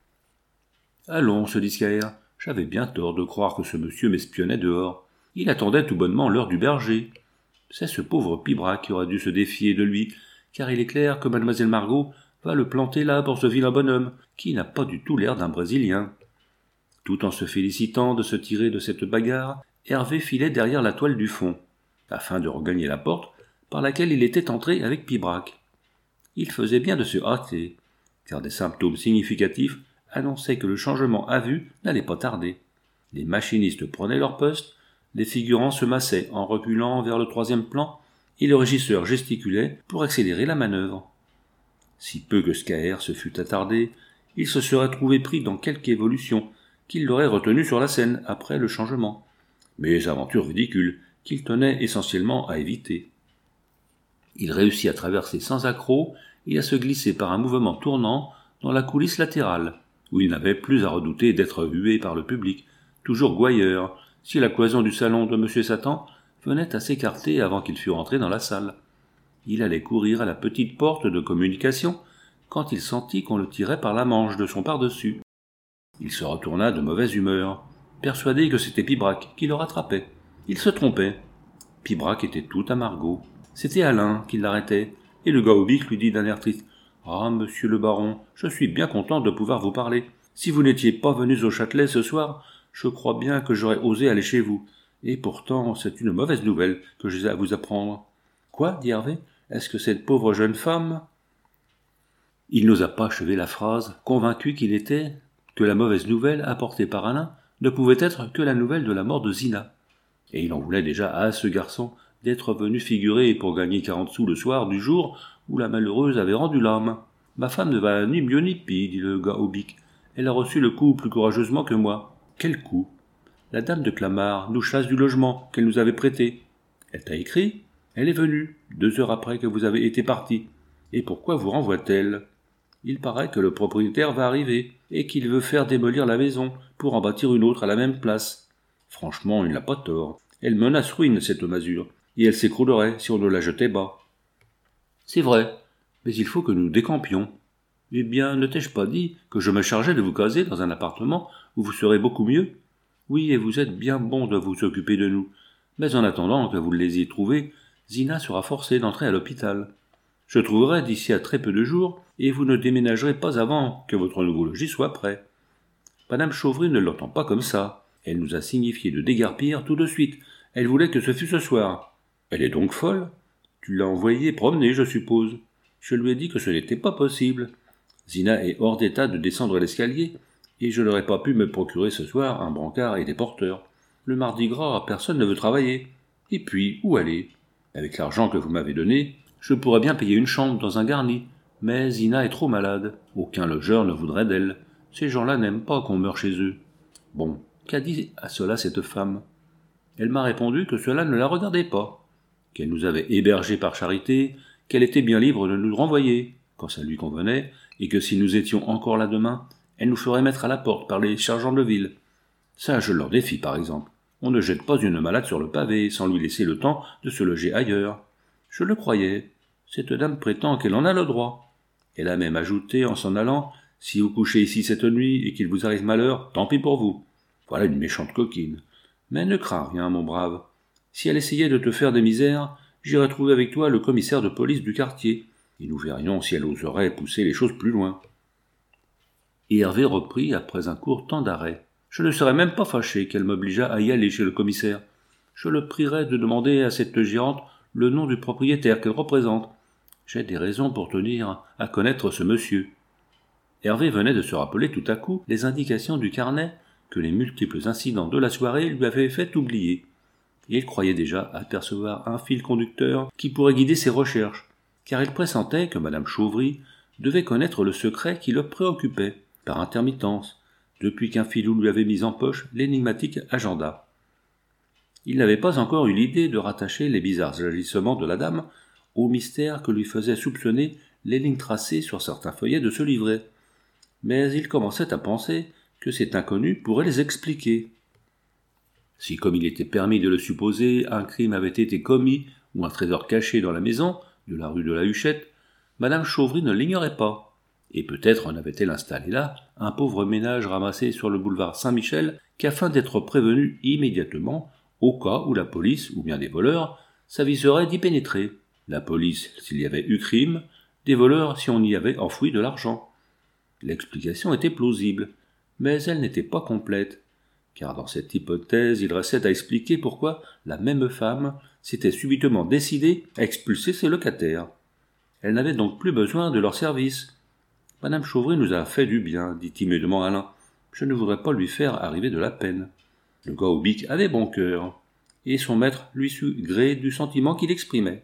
« Allons, se dit Scaër, j'avais bien tort de croire que ce monsieur m'espionnait dehors. Il attendait tout bonnement l'heure du berger. C'est ce pauvre Pibrac qui aurait dû se défier de lui, car il est clair que mademoiselle Margot va le planter là pour ce vilain bonhomme, qui n'a pas du tout l'air d'un Brésilien. » Tout en se félicitant de se tirer de cette bagarre, Hervé filait derrière la toile du fond, afin de regagner la porte par laquelle il était entré avec Pibrac. Il faisait bien de se hâter, car des symptômes significatifs annonçaient que le changement à vue n'allait pas tarder. Les machinistes prenaient leur poste, les figurants se massaient en reculant vers le troisième plan, et le régisseur gesticulait pour accélérer la manœuvre. Si peu que Scaër se fût attardé, il se serait trouvé pris dans quelque évolution qu'il l'aurait retenu sur la scène après le changement, mais aventure ridicule qu'il tenait essentiellement à éviter. Il réussit à traverser sans accroc et à se glisser par un mouvement tournant dans la coulisse latérale, où il n'avait plus à redouter d'être hué par le public, toujours gouailleur, si la cloison du salon de M. Satan venait à s'écarter avant qu'il fût rentré dans la salle. Il allait courir à la petite porte de communication quand il sentit qu'on le tirait par la manche de son par-dessus. Il se retourna de mauvaise humeur, persuadé que c'était Pibrac qui le rattrapait. Il se trompait. Pibrac était tout à Margot. C'était Alain qui l'arrêtait, et le Gaobic lui dit d'un air triste « Ah, monsieur le baron, je suis bien content de pouvoir vous parler. Si vous n'étiez pas venu au Châtelet ce soir, je crois bien que j'aurais osé aller chez vous. Et pourtant, c'est une mauvaise nouvelle que j'ai à vous apprendre. »« Quoi ?» dit Hervé. « Est-ce que cette pauvre jeune femme... » Il n'osa pas achever la phrase, convaincu qu'il était que la mauvaise nouvelle apportée par Alain ne pouvait être que la nouvelle de la mort de Zina. Et il en voulait déjà à ce garçon d'être venu figurer pour gagner quarante sous le soir du jour où la malheureuse avait rendu l'âme. « Ma femme ne va ni mieux ni pis, dit le gars au bic. Elle a reçu le coup plus courageusement que moi. »« Quel coup ?»« La dame de Clamart nous chasse du logement qu'elle nous avait prêté. »« Elle t'a écrit ?»« Elle est venue, deux heures après que vous avez été parti. »« Et pourquoi vous renvoie-t-elle ?»« Il paraît que le propriétaire va arriver, et qu'il veut faire démolir la maison pour en bâtir une autre à la même place. Franchement, il n'a pas tort. Elle menace ruine, cette masure, et elle s'écroulerait si on ne la jetait bas. »« C'est vrai, mais il faut que nous décampions. »« Eh bien, ne t'ai-je pas dit que je me chargeais de vous caser dans un appartement où vous serez beaucoup mieux ? Oui, et vous êtes bien bon de vous occuper de nous. Mais en attendant que vous l'ayez trouvé, Zina sera forcée d'entrer à l'hôpital. Je trouverai d'ici à très peu de jours, et vous ne déménagerez pas avant que votre nouveau logis soit prêt. » Madame Chauvry ne l'entend pas comme ça. Elle nous a signifié de déguerpir tout de suite. Elle voulait que ce fût ce soir. Elle est donc folle. Tu l'as envoyée promener, je suppose. Je lui ai dit que ce n'était pas possible. Zina est hors d'état de descendre l'escalier, et je n'aurais pas pu me procurer ce soir un brancard et des porteurs. Le mardi gras, personne ne veut travailler. Et puis, où aller ? Avec l'argent que vous m'avez donné, je pourrais bien payer une chambre dans un garni. Mais Zina est trop malade. Aucun logeur ne voudrait d'elle. Ces gens-là n'aiment pas qu'on meure chez eux. Bon, qu'a dit à cela cette femme ? Elle m'a répondu que cela ne la regardait pas, qu'elle nous avait hébergés par charité, qu'elle était bien libre de nous renvoyer, quand ça lui convenait, et que si nous étions encore là demain, elle nous ferait mettre à la porte par les sergents de ville. Ça, je leur défie, par exemple. On ne jette pas une malade sur le pavé sans lui laisser le temps de se loger ailleurs. Je le croyais. Cette dame prétend qu'elle en a le droit. Elle a même ajouté, en s'en allant, « Si vous couchez ici cette nuit et qu'il vous arrive malheur, tant pis pour vous. » Voilà une méchante coquine. Mais ne crains rien, mon brave. Si elle essayait de te faire des misères, j'irais trouver avec toi le commissaire de police du quartier, et nous verrions si elle oserait pousser les choses plus loin. Et Hervé reprit après un court temps d'arrêt. Je ne serais même pas fâché qu'elle m'obligeât à y aller chez le commissaire. Je le prierais de demander à cette gérante le nom du propriétaire qu'elle représente. J'ai des raisons pour tenir à connaître ce monsieur. Hervé venait de se rappeler tout à coup les indications du carnet que les multiples incidents de la soirée lui avaient fait oublier. Et il croyait déjà apercevoir un fil conducteur qui pourrait guider ses recherches, car il pressentait que madame Chauvry devait connaître le secret qui le préoccupait, par intermittence, depuis qu'un filou lui avait mis en poche l'énigmatique agenda. Il n'avait pas encore eu l'idée de rattacher les bizarres agissements de la dame au mystère que lui faisait soupçonner les lignes tracées sur certains feuillets de ce livret. Mais il commençait à penser que cet inconnu pourrait les expliquer. Si, comme il était permis de le supposer, un crime avait été commis ou un trésor caché dans la maison de la rue de la Huchette, Madame Chauvry ne l'ignorait pas, et peut-être en avait-elle installé là un pauvre ménage ramassé sur le boulevard Saint-Michel qu'afin d'être prévenu immédiatement, au cas où la police, ou bien des voleurs, s'aviseraient d'y pénétrer. La police s'il y avait eu crime, des voleurs si on y avait enfoui de l'argent. L'explication était plausible, mais elle n'était pas complète, car dans cette hypothèse il restait à expliquer pourquoi la même femme s'était subitement décidée à expulser ses locataires. Elle n'avait donc plus besoin de leurs services. « Madame Chauvry nous a fait du bien, dit timidement Alain. Je ne voudrais pas lui faire arriver de la peine. » Le gars au bic avait bon cœur, et son maître lui sut gré du sentiment qu'il exprimait.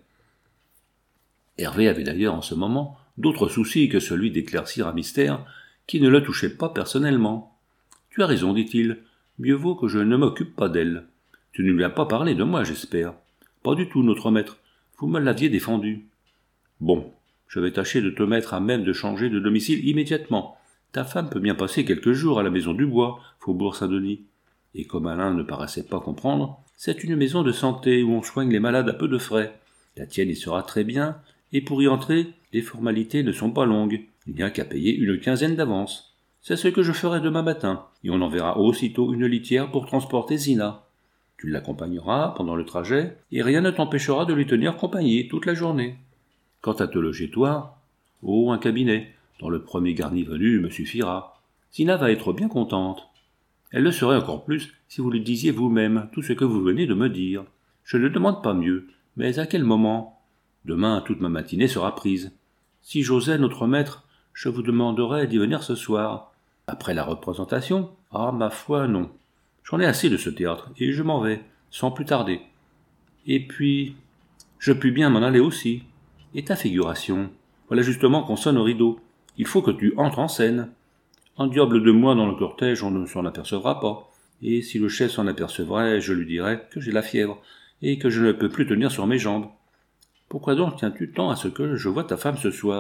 Hervé avait d'ailleurs en ce moment d'autres soucis que celui d'éclaircir un mystère qui ne le touchait pas personnellement. « Tu as raison, dit-il, mieux vaut que je ne m'occupe pas d'elle. Tu ne lui as pas parlé de moi, j'espère. »« Pas du tout, notre maître, vous me l'aviez défendu. »« Bon, je vais tâcher de te mettre à même de changer de domicile immédiatement. Ta femme peut bien passer quelques jours à la maison du Bois, faubourg Saint-Denis. » Et comme Alain ne paraissait pas comprendre, c'est une maison de santé où on soigne les malades à peu de frais. La tienne y sera très bien, et pour y entrer, les formalités ne sont pas longues. Il n'y a qu'à payer une quinzaine d'avance. C'est ce que je ferai demain matin, et on enverra aussitôt une litière pour transporter Zina. Tu l'accompagneras pendant le trajet, et rien ne t'empêchera de lui tenir compagnie toute la journée. Quant à te loger toi, oh, un cabinet, dans le premier garni venu me suffira. Zina va être bien contente. Elle le serait encore plus si vous lui disiez vous-même tout ce que vous venez de me dire. Je ne demande pas mieux, mais à quel moment ? Demain, toute ma matinée sera prise. Si j'osais, notre maître, je vous demanderais d'y venir ce soir. Après la représentation ? Ah, ma foi, non. J'en ai assez de ce théâtre, et je m'en vais, sans plus tarder. Et puis, je puis bien m'en aller aussi. Et ta figuration ? Voilà justement qu'on sonne au rideau. Il faut que tu entres en scène. Un diable de moi dans le cortège, on ne s'en apercevra pas. Et si le chef s'en apercevrait, je lui dirais que j'ai la fièvre, et que je ne peux plus tenir sur mes jambes. Pourquoi donc tiens-tu tant à ce que je voie ta femme ce soir ?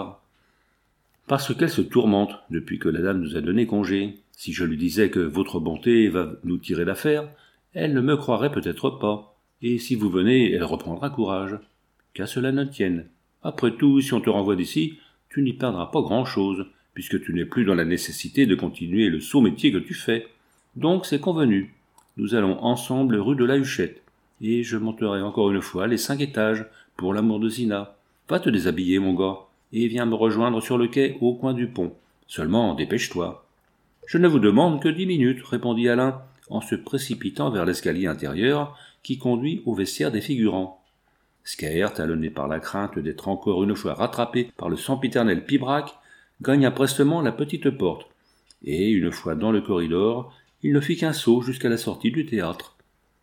Parce qu'elle se tourmente depuis que la dame nous a donné congé. Si je lui disais que votre bonté va nous tirer d'affaire, elle ne me croirait peut-être pas. Et si vous venez, elle reprendra courage. Qu'à cela ne tienne. Après tout, si on te renvoie d'ici, tu n'y perdras pas grand-chose, puisque tu n'es plus dans la nécessité de continuer le sot métier que tu fais. Donc c'est convenu. Nous allons ensemble rue de la Huchette, et je monterai encore une fois les cinq étages, pour l'amour de Zina. Va te déshabiller, mon gars, et viens me rejoindre sur le quai au coin du pont. Seulement, dépêche-toi. Je ne vous demande que dix minutes, répondit Alain, en se précipitant vers l'escalier intérieur qui conduit au vestiaire des figurants. Scaër, talonné par la crainte d'être encore une fois rattrapé par le sempiternel Pibrac, gagna prestement la petite porte, et, une fois dans le corridor, il ne fit qu'un saut jusqu'à la sortie du théâtre.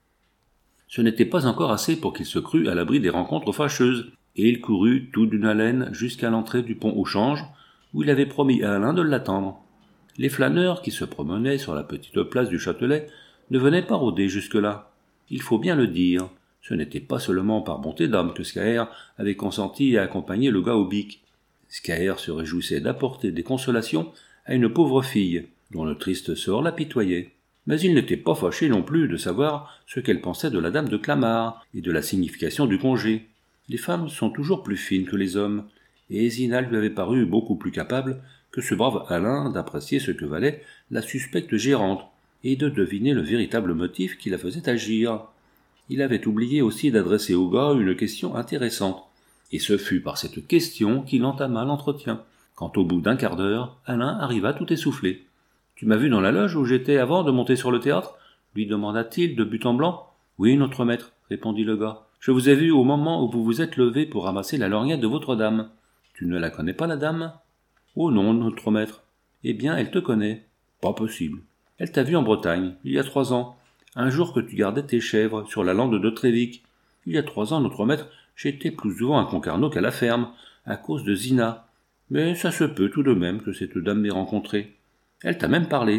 Ce n'était pas encore assez pour qu'il se crût à l'abri des rencontres fâcheuses, et il courut tout d'une haleine jusqu'à l'entrée du pont au change, où il avait promis à Alain de l'attendre. Les flâneurs qui se promenaient sur la petite place du Châtelet ne venaient pas rôder jusque-là. Il faut bien le dire, ce n'était pas seulement par bonté d'âme que Scaër avait consenti à accompagner le gars au bic. Scaër se réjouissait d'apporter des consolations à une pauvre fille, dont le triste sort l'apitoyait. Mais il n'était pas fâché non plus de savoir ce qu'elle pensait de la dame de Clamart et de la signification du congé. Les femmes sont toujours plus fines que les hommes, et Zina lui avait paru beaucoup plus capable que ce brave Alain d'apprécier ce que valait la suspecte gérante, et de deviner le véritable motif qui la faisait agir. Il avait oublié aussi d'adresser au gars une question intéressante, et ce fut par cette question qu'il entama l'entretien, quand au bout d'un quart d'heure, Alain arriva tout essoufflé. « Tu m'as vu dans la loge où j'étais avant de monter sur le théâtre ?» lui demanda-t-il de but en blanc. « Oui, notre maître, » répondit le gars. « Je vous ai vu au moment où vous vous êtes levé pour ramasser la lorgnette de votre dame. Tu ne la connais pas, la dame ?»« Oh non, notre maître. »« Eh bien, elle te connaît. »« Pas possible. Elle t'a vu en Bretagne, il y a trois ans, un jour que tu gardais tes chèvres sur la lande de Trévic. Il y a trois ans, notre maître, j'étais plus souvent à Concarneau qu'à la ferme, à cause de Zina. Mais ça se peut tout de même que cette dame m'ait rencontré. Elle t'a même parlé.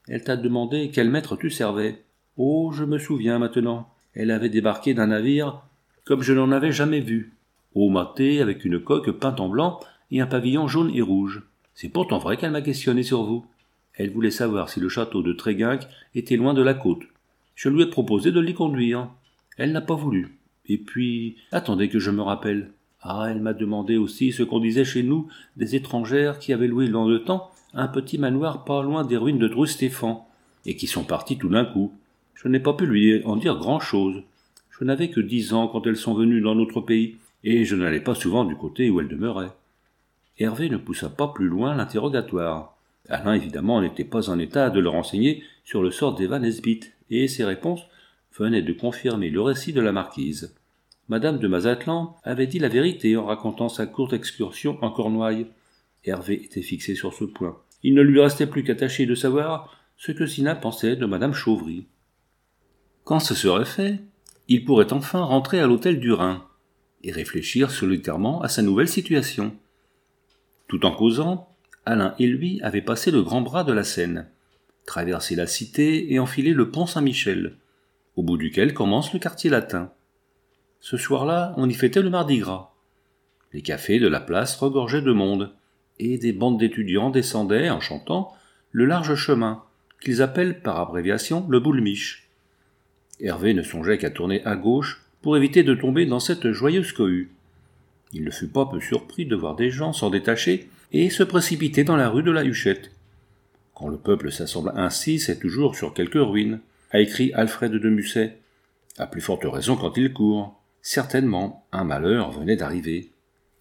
Elle t'a demandé quel maître tu servais. Oh, je me souviens maintenant. Elle avait débarqué d'un navire comme je n'en avais jamais vu. Haut mâté, avec une coque peinte en blanc et un pavillon jaune et rouge. C'est pourtant vrai qu'elle m'a questionné sur vous. Elle voulait savoir si le château de Tréguinck était loin de la côte. Je lui ai proposé de l'y conduire. Elle n'a pas voulu. Et puis, attendez que je me rappelle. Ah, elle m'a demandé aussi ce qu'on disait chez nous des étrangères qui avaient loué dans le temps un petit manoir pas loin des ruines de Dreux-Stéphane, et qui sont partis tout d'un coup. Je n'ai pas pu lui en dire grand-chose. Je n'avais que dix ans quand elles sont venues dans notre pays, et je n'allais pas souvent du côté où elles demeuraient. Hervé ne poussa pas plus loin l'interrogatoire. Alain, évidemment, n'était pas en état de le renseigner sur le sort d'Eva Nesbit, et ses réponses venaient de confirmer le récit de la marquise. Madame de Mazatlan avait dit la vérité en racontant sa courte excursion en Cornouailles. Hervé était fixé sur ce point. Il ne lui restait plus qu'à tâcher de savoir ce que Zina pensait de Madame Chauvry. Quand ce serait fait, il pourrait enfin rentrer à l'hôtel du Rhin et réfléchir solitairement à sa nouvelle situation. Tout en causant, Alain et lui avaient passé le grand bras de la Seine, traversé la cité et enfilé le pont Saint-Michel, au bout duquel commence le quartier latin. Ce soir-là, on y fêtait le Mardi Gras. Les cafés de la place regorgeaient de monde, et des bandes d'étudiants descendaient, en chantant, le large chemin, qu'ils appellent par abréviation le Boulmiche. Hervé ne songeait qu'à tourner à gauche pour éviter de tomber dans cette joyeuse cohue. Il ne fut pas peu surpris de voir des gens s'en détacher et se précipiter dans la rue de la Huchette. Quand le peuple s'assemble ainsi, c'est toujours sur quelque ruine, a écrit Alfred de Musset. À plus forte raison quand il court. Certainement, un malheur venait d'arriver.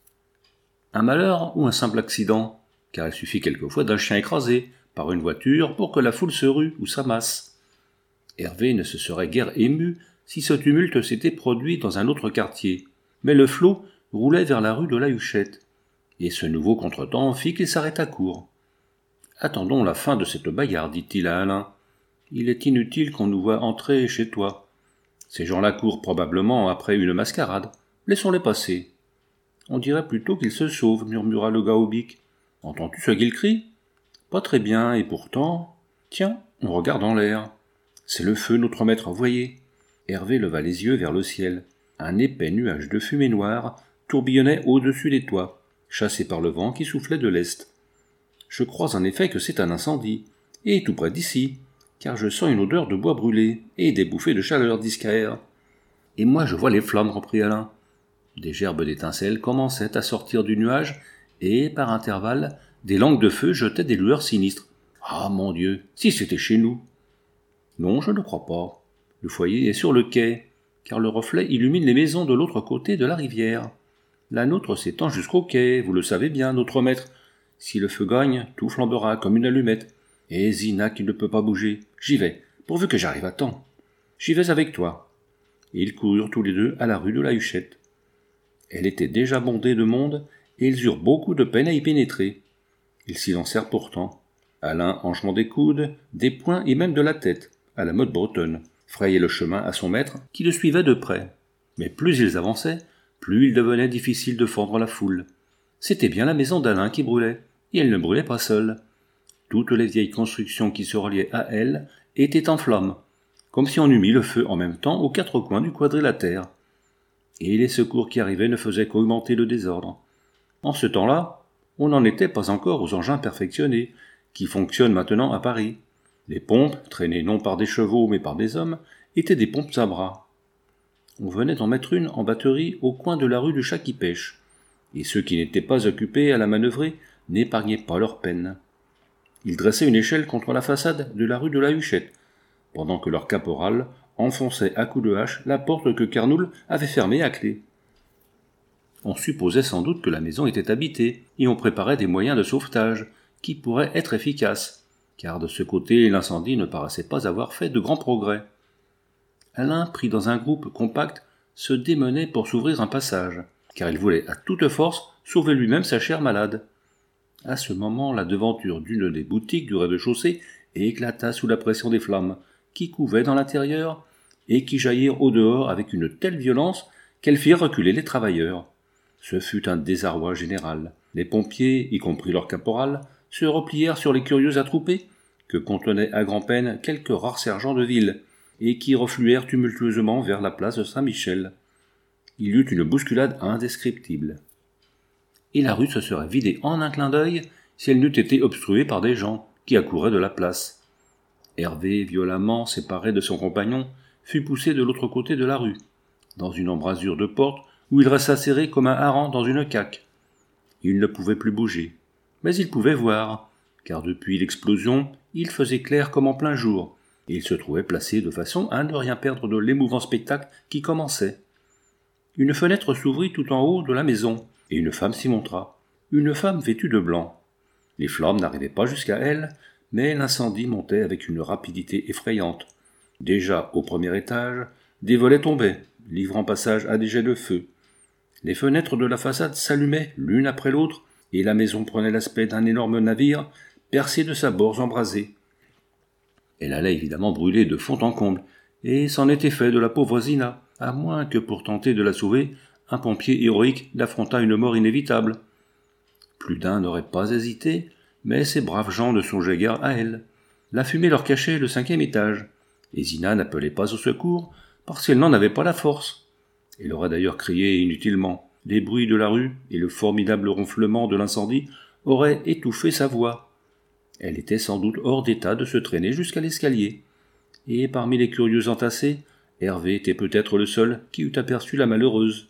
Un malheur ou un simple accident, car il suffit quelquefois d'un chien écrasé par une voiture pour que la foule se rue ou s'amasse. Hervé ne se serait guère ému si ce tumulte s'était produit dans un autre quartier, mais le flot roulait vers la rue de la Huchette, et ce nouveau contretemps fit qu'il s'arrêta court. « Attendons la fin de cette bagarre, dit-il à Alain. Il est inutile qu'on nous voie entrer chez toi. Ces gens-là courent probablement après une mascarade. Laissons-les passer. » « On dirait plutôt qu'ils se sauvent, murmura le gars au bic. « Entends-tu ce qu'ils crient ? Pas très bien, et pourtant... Tiens, on regarde en l'air. C'est le feu, notre maître, voyez. » Hervé leva les yeux vers le ciel. Un épais nuage de fumée noire tourbillonnait au-dessus des toits, chassé par le vent qui soufflait de l'est. « Je crois en effet que c'est un incendie, et tout près d'ici, car je sens une odeur de bois brûlé, et des bouffées de chaleur discrètes. »« Et moi je vois les flammes, reprit Alain. » Des gerbes d'étincelles commençaient à sortir du nuage, et, par intervalles, des langues de feu jetaient des lueurs sinistres. « Ah, mon Dieu, si c'était chez nous !»« Non, je ne crois pas. Le foyer est sur le quai, car le reflet illumine les maisons de l'autre côté de la rivière. La nôtre s'étend jusqu'au quai, vous le savez bien, notre maître. Si le feu gagne, tout flambera comme une allumette. Et Zina qui ne peut pas bouger. J'y vais, pourvu que j'arrive à temps. J'y vais avec toi. » Et ils coururent tous les deux à la rue de la Huchette. Elle était déjà bondée de monde, et ils eurent beaucoup de peine à y pénétrer. Ils s'y lancèrent pourtant. Alain, en jouant des coudes, des poings et même de la tête, à la mode bretonne, frayait le chemin à son maître, qui le suivait de près. Mais plus ils avançaient, plus il devenait difficile de fendre la foule. C'était bien la maison d'Alain qui brûlait, et elle ne brûlait pas seule. Toutes les vieilles constructions qui se reliaient à elle étaient en flammes, comme si on eût mis le feu en même temps aux quatre coins du quadrilatère. Et les secours qui arrivaient ne faisaient qu'augmenter le désordre. En ce temps-là, on n'en était pas encore aux engins perfectionnés, qui fonctionnent maintenant à Paris. Les pompes, traînées non par des chevaux mais par des hommes, étaient des pompes à bras. On venait d'en mettre une en batterie au coin de la rue du Chat qui pêche, et ceux qui n'étaient pas occupés à la manœuvrer n'épargnaient pas leur peine. Ils dressaient une échelle contre la façade de la rue de la Huchette, pendant que leur caporal enfonçait à coups de hache la porte que Carnoul avait fermée à clé. On supposait sans doute que la maison était habitée, et on préparait des moyens de sauvetage, qui pourraient être efficaces, car de ce côté l'incendie ne paraissait pas avoir fait de grands progrès. Alain, pris dans un groupe compact, se démenait pour s'ouvrir un passage, car il voulait à toute force sauver lui-même sa chère malade. À ce moment, la devanture d'une des boutiques du rez-de-chaussée éclata sous la pression des flammes, qui couvaient dans l'intérieur, et qui jaillirent au dehors avec une telle violence qu'elles firent reculer les travailleurs. Ce fut un désarroi général. Les pompiers, y compris leur caporal, se replièrent sur les curieux attroupés, que contenaient à grand-peine quelques rares sergents de ville, et qui refluèrent tumultueusement vers la place de Saint-Michel. Il y eut une bousculade indescriptible. Et la rue se serait vidée en un clin d'œil si elle n'eût été obstruée par des gens qui accouraient de la place. Hervé, violemment séparé de son compagnon, fut poussé de l'autre côté de la rue, dans une embrasure de porte où il resta serré comme un hareng dans une caque. Il ne pouvait plus bouger, mais il pouvait voir, car depuis l'explosion, il faisait clair comme en plein jour, et il se trouvait placé de façon à ne rien perdre de l'émouvant spectacle qui commençait. Une fenêtre s'ouvrit tout en haut de la maison, et une femme s'y montra, une femme vêtue de blanc. Les flammes n'arrivaient pas jusqu'à elle, mais l'incendie montait avec une rapidité effrayante. Déjà, au premier étage, des volets tombaient, livrant passage à des jets de feu. Les fenêtres de la façade s'allumaient l'une après l'autre, et la maison prenait l'aspect d'un énorme navire percé de sa bords embrasés. Elle allait évidemment brûler de fond en comble, et c'en était fait de la pauvre Zina, à moins que pour tenter de la sauver, un pompier héroïque n'affrontât une mort inévitable. Plus d'un n'aurait pas hésité, mais ces braves gens ne songeaient guère à elle. La fumée leur cachait le cinquième étage, et Zina n'appelait pas au secours, parce qu'elle n'en avait pas la force. Elle aurait d'ailleurs crié inutilement. Les bruits de la rue et le formidable ronflement de l'incendie auraient étouffé sa voix. Elle était sans doute hors d'état de se traîner jusqu'à l'escalier. Et parmi les curieux entassés, Hervé était peut-être le seul qui eût aperçu la malheureuse.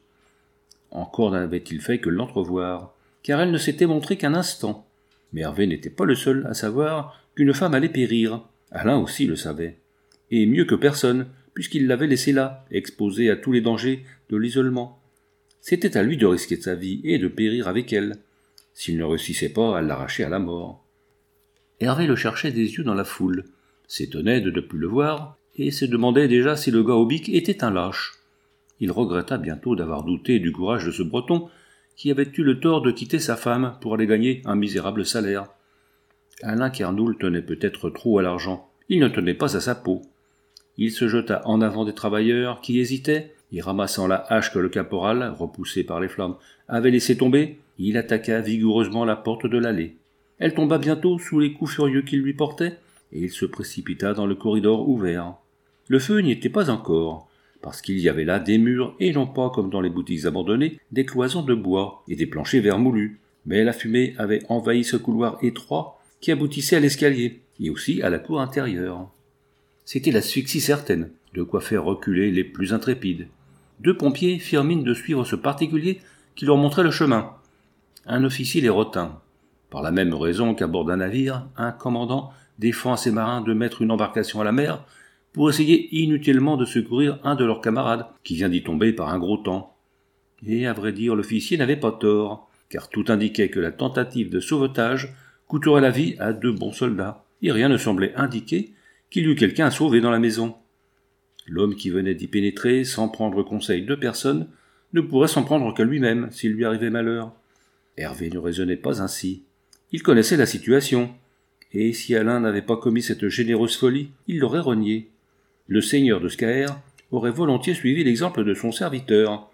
Encore n'avait-il fait que l'entrevoir, car elle ne s'était montrée qu'un instant. Mais Hervé n'était pas le seul à savoir qu'une femme allait périr. Alain aussi le savait. Et mieux que personne, puisqu'il l'avait laissée là, exposée à tous les dangers de l'isolement. C'était à lui de risquer sa vie et de périr avec elle, s'il ne réussissait pas à l'arracher à la mort. Hervé le cherchait des yeux dans la foule, s'étonnait de ne plus le voir, et se demandait déjà si le gars au bic était un lâche. Il regretta bientôt d'avoir douté du courage de ce Breton, qui avait eu le tort de quitter sa femme pour aller gagner un misérable salaire. Alain Kernoul tenait peut-être trop à l'argent, il ne tenait pas à sa peau. Il se jeta en avant des travailleurs qui hésitaient, et ramassant la hache que le caporal, repoussé par les flammes, avait laissé tomber, il attaqua vigoureusement la porte de l'allée. Elle tomba bientôt sous les coups furieux qu'il lui portait, et il se précipita dans le corridor ouvert. Le feu n'y était pas encore, parce qu'il y avait là des murs, et non pas, comme dans les boutiques abandonnées, des cloisons de bois et des planchers vermoulus. Mais la fumée avait envahi ce couloir étroit qui aboutissait à l'escalier, et aussi à la cour intérieure. C'était l'asphyxie certaine, de quoi faire reculer les plus intrépides. Deux pompiers firent mine de suivre ce particulier qui leur montrait le chemin. Un officier les retint. Par la même raison qu'à bord d'un navire, un commandant défend à ses marins de mettre une embarcation à la mer pour essayer inutilement de secourir un de leurs camarades qui vient d'y tomber par un gros temps. Et à vrai dire, l'officier n'avait pas tort, car tout indiquait que la tentative de sauvetage coûterait la vie à deux bons soldats, et rien ne semblait indiquer qu'il y eût quelqu'un à sauver dans la maison. L'homme qui venait d'y pénétrer sans prendre conseil de personne ne pourrait s'en prendre qu'à lui-même s'il lui arrivait malheur. Hervé ne raisonnait pas ainsi. Il connaissait la situation, et si Alain n'avait pas commis cette généreuse folie, il l'aurait renié. Le seigneur de Scaër aurait volontiers suivi l'exemple de son serviteur.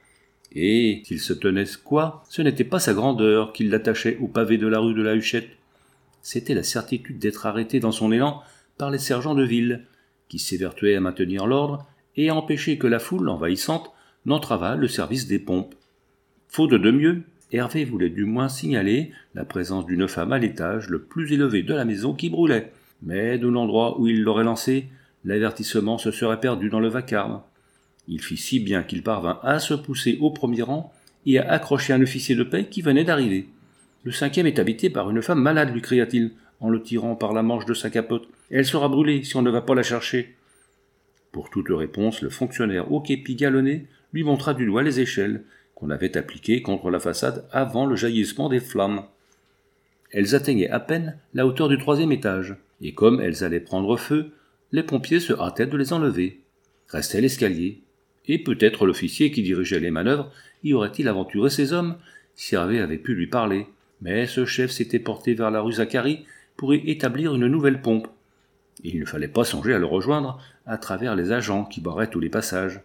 Et, s'il se tenait quoi, ce n'était pas sa grandeur qui l'attachait au pavé de la rue de la Huchette. C'était la certitude d'être arrêté dans son élan par les sergents de ville, qui s'évertuaient à maintenir l'ordre et à empêcher que la foule envahissante n'entravât le service des pompes. Faute de mieux, Hervé voulait du moins signaler la présence d'une femme à l'étage le plus élevé de la maison qui brûlait, mais de l'endroit où il l'aurait lancé, l'avertissement se serait perdu dans le vacarme. Il fit si bien qu'il parvint à se pousser au premier rang et à accrocher un officier de paix qui venait d'arriver. « Le cinquième est habité par une femme malade, lui cria-t-il, en le tirant par la manche de sa capote. Elle sera brûlée si on ne va pas la chercher. » Pour toute réponse, le fonctionnaire au képi galonné lui montra du doigt les échelles qu'on avait appliquées contre la façade avant le jaillissement des flammes. Elles atteignaient à peine la hauteur du troisième étage, et comme elles allaient prendre feu, les pompiers se hâtaient de les enlever. Restait l'escalier, et peut-être l'officier qui dirigeait les manœuvres y aurait-il aventuré ses hommes si Hervé avait pu lui parler. Mais ce chef s'était porté vers la rue Zacharie pour y établir une nouvelle pompe. Et il ne fallait pas songer à le rejoindre à travers les agents qui barraient tous les passages.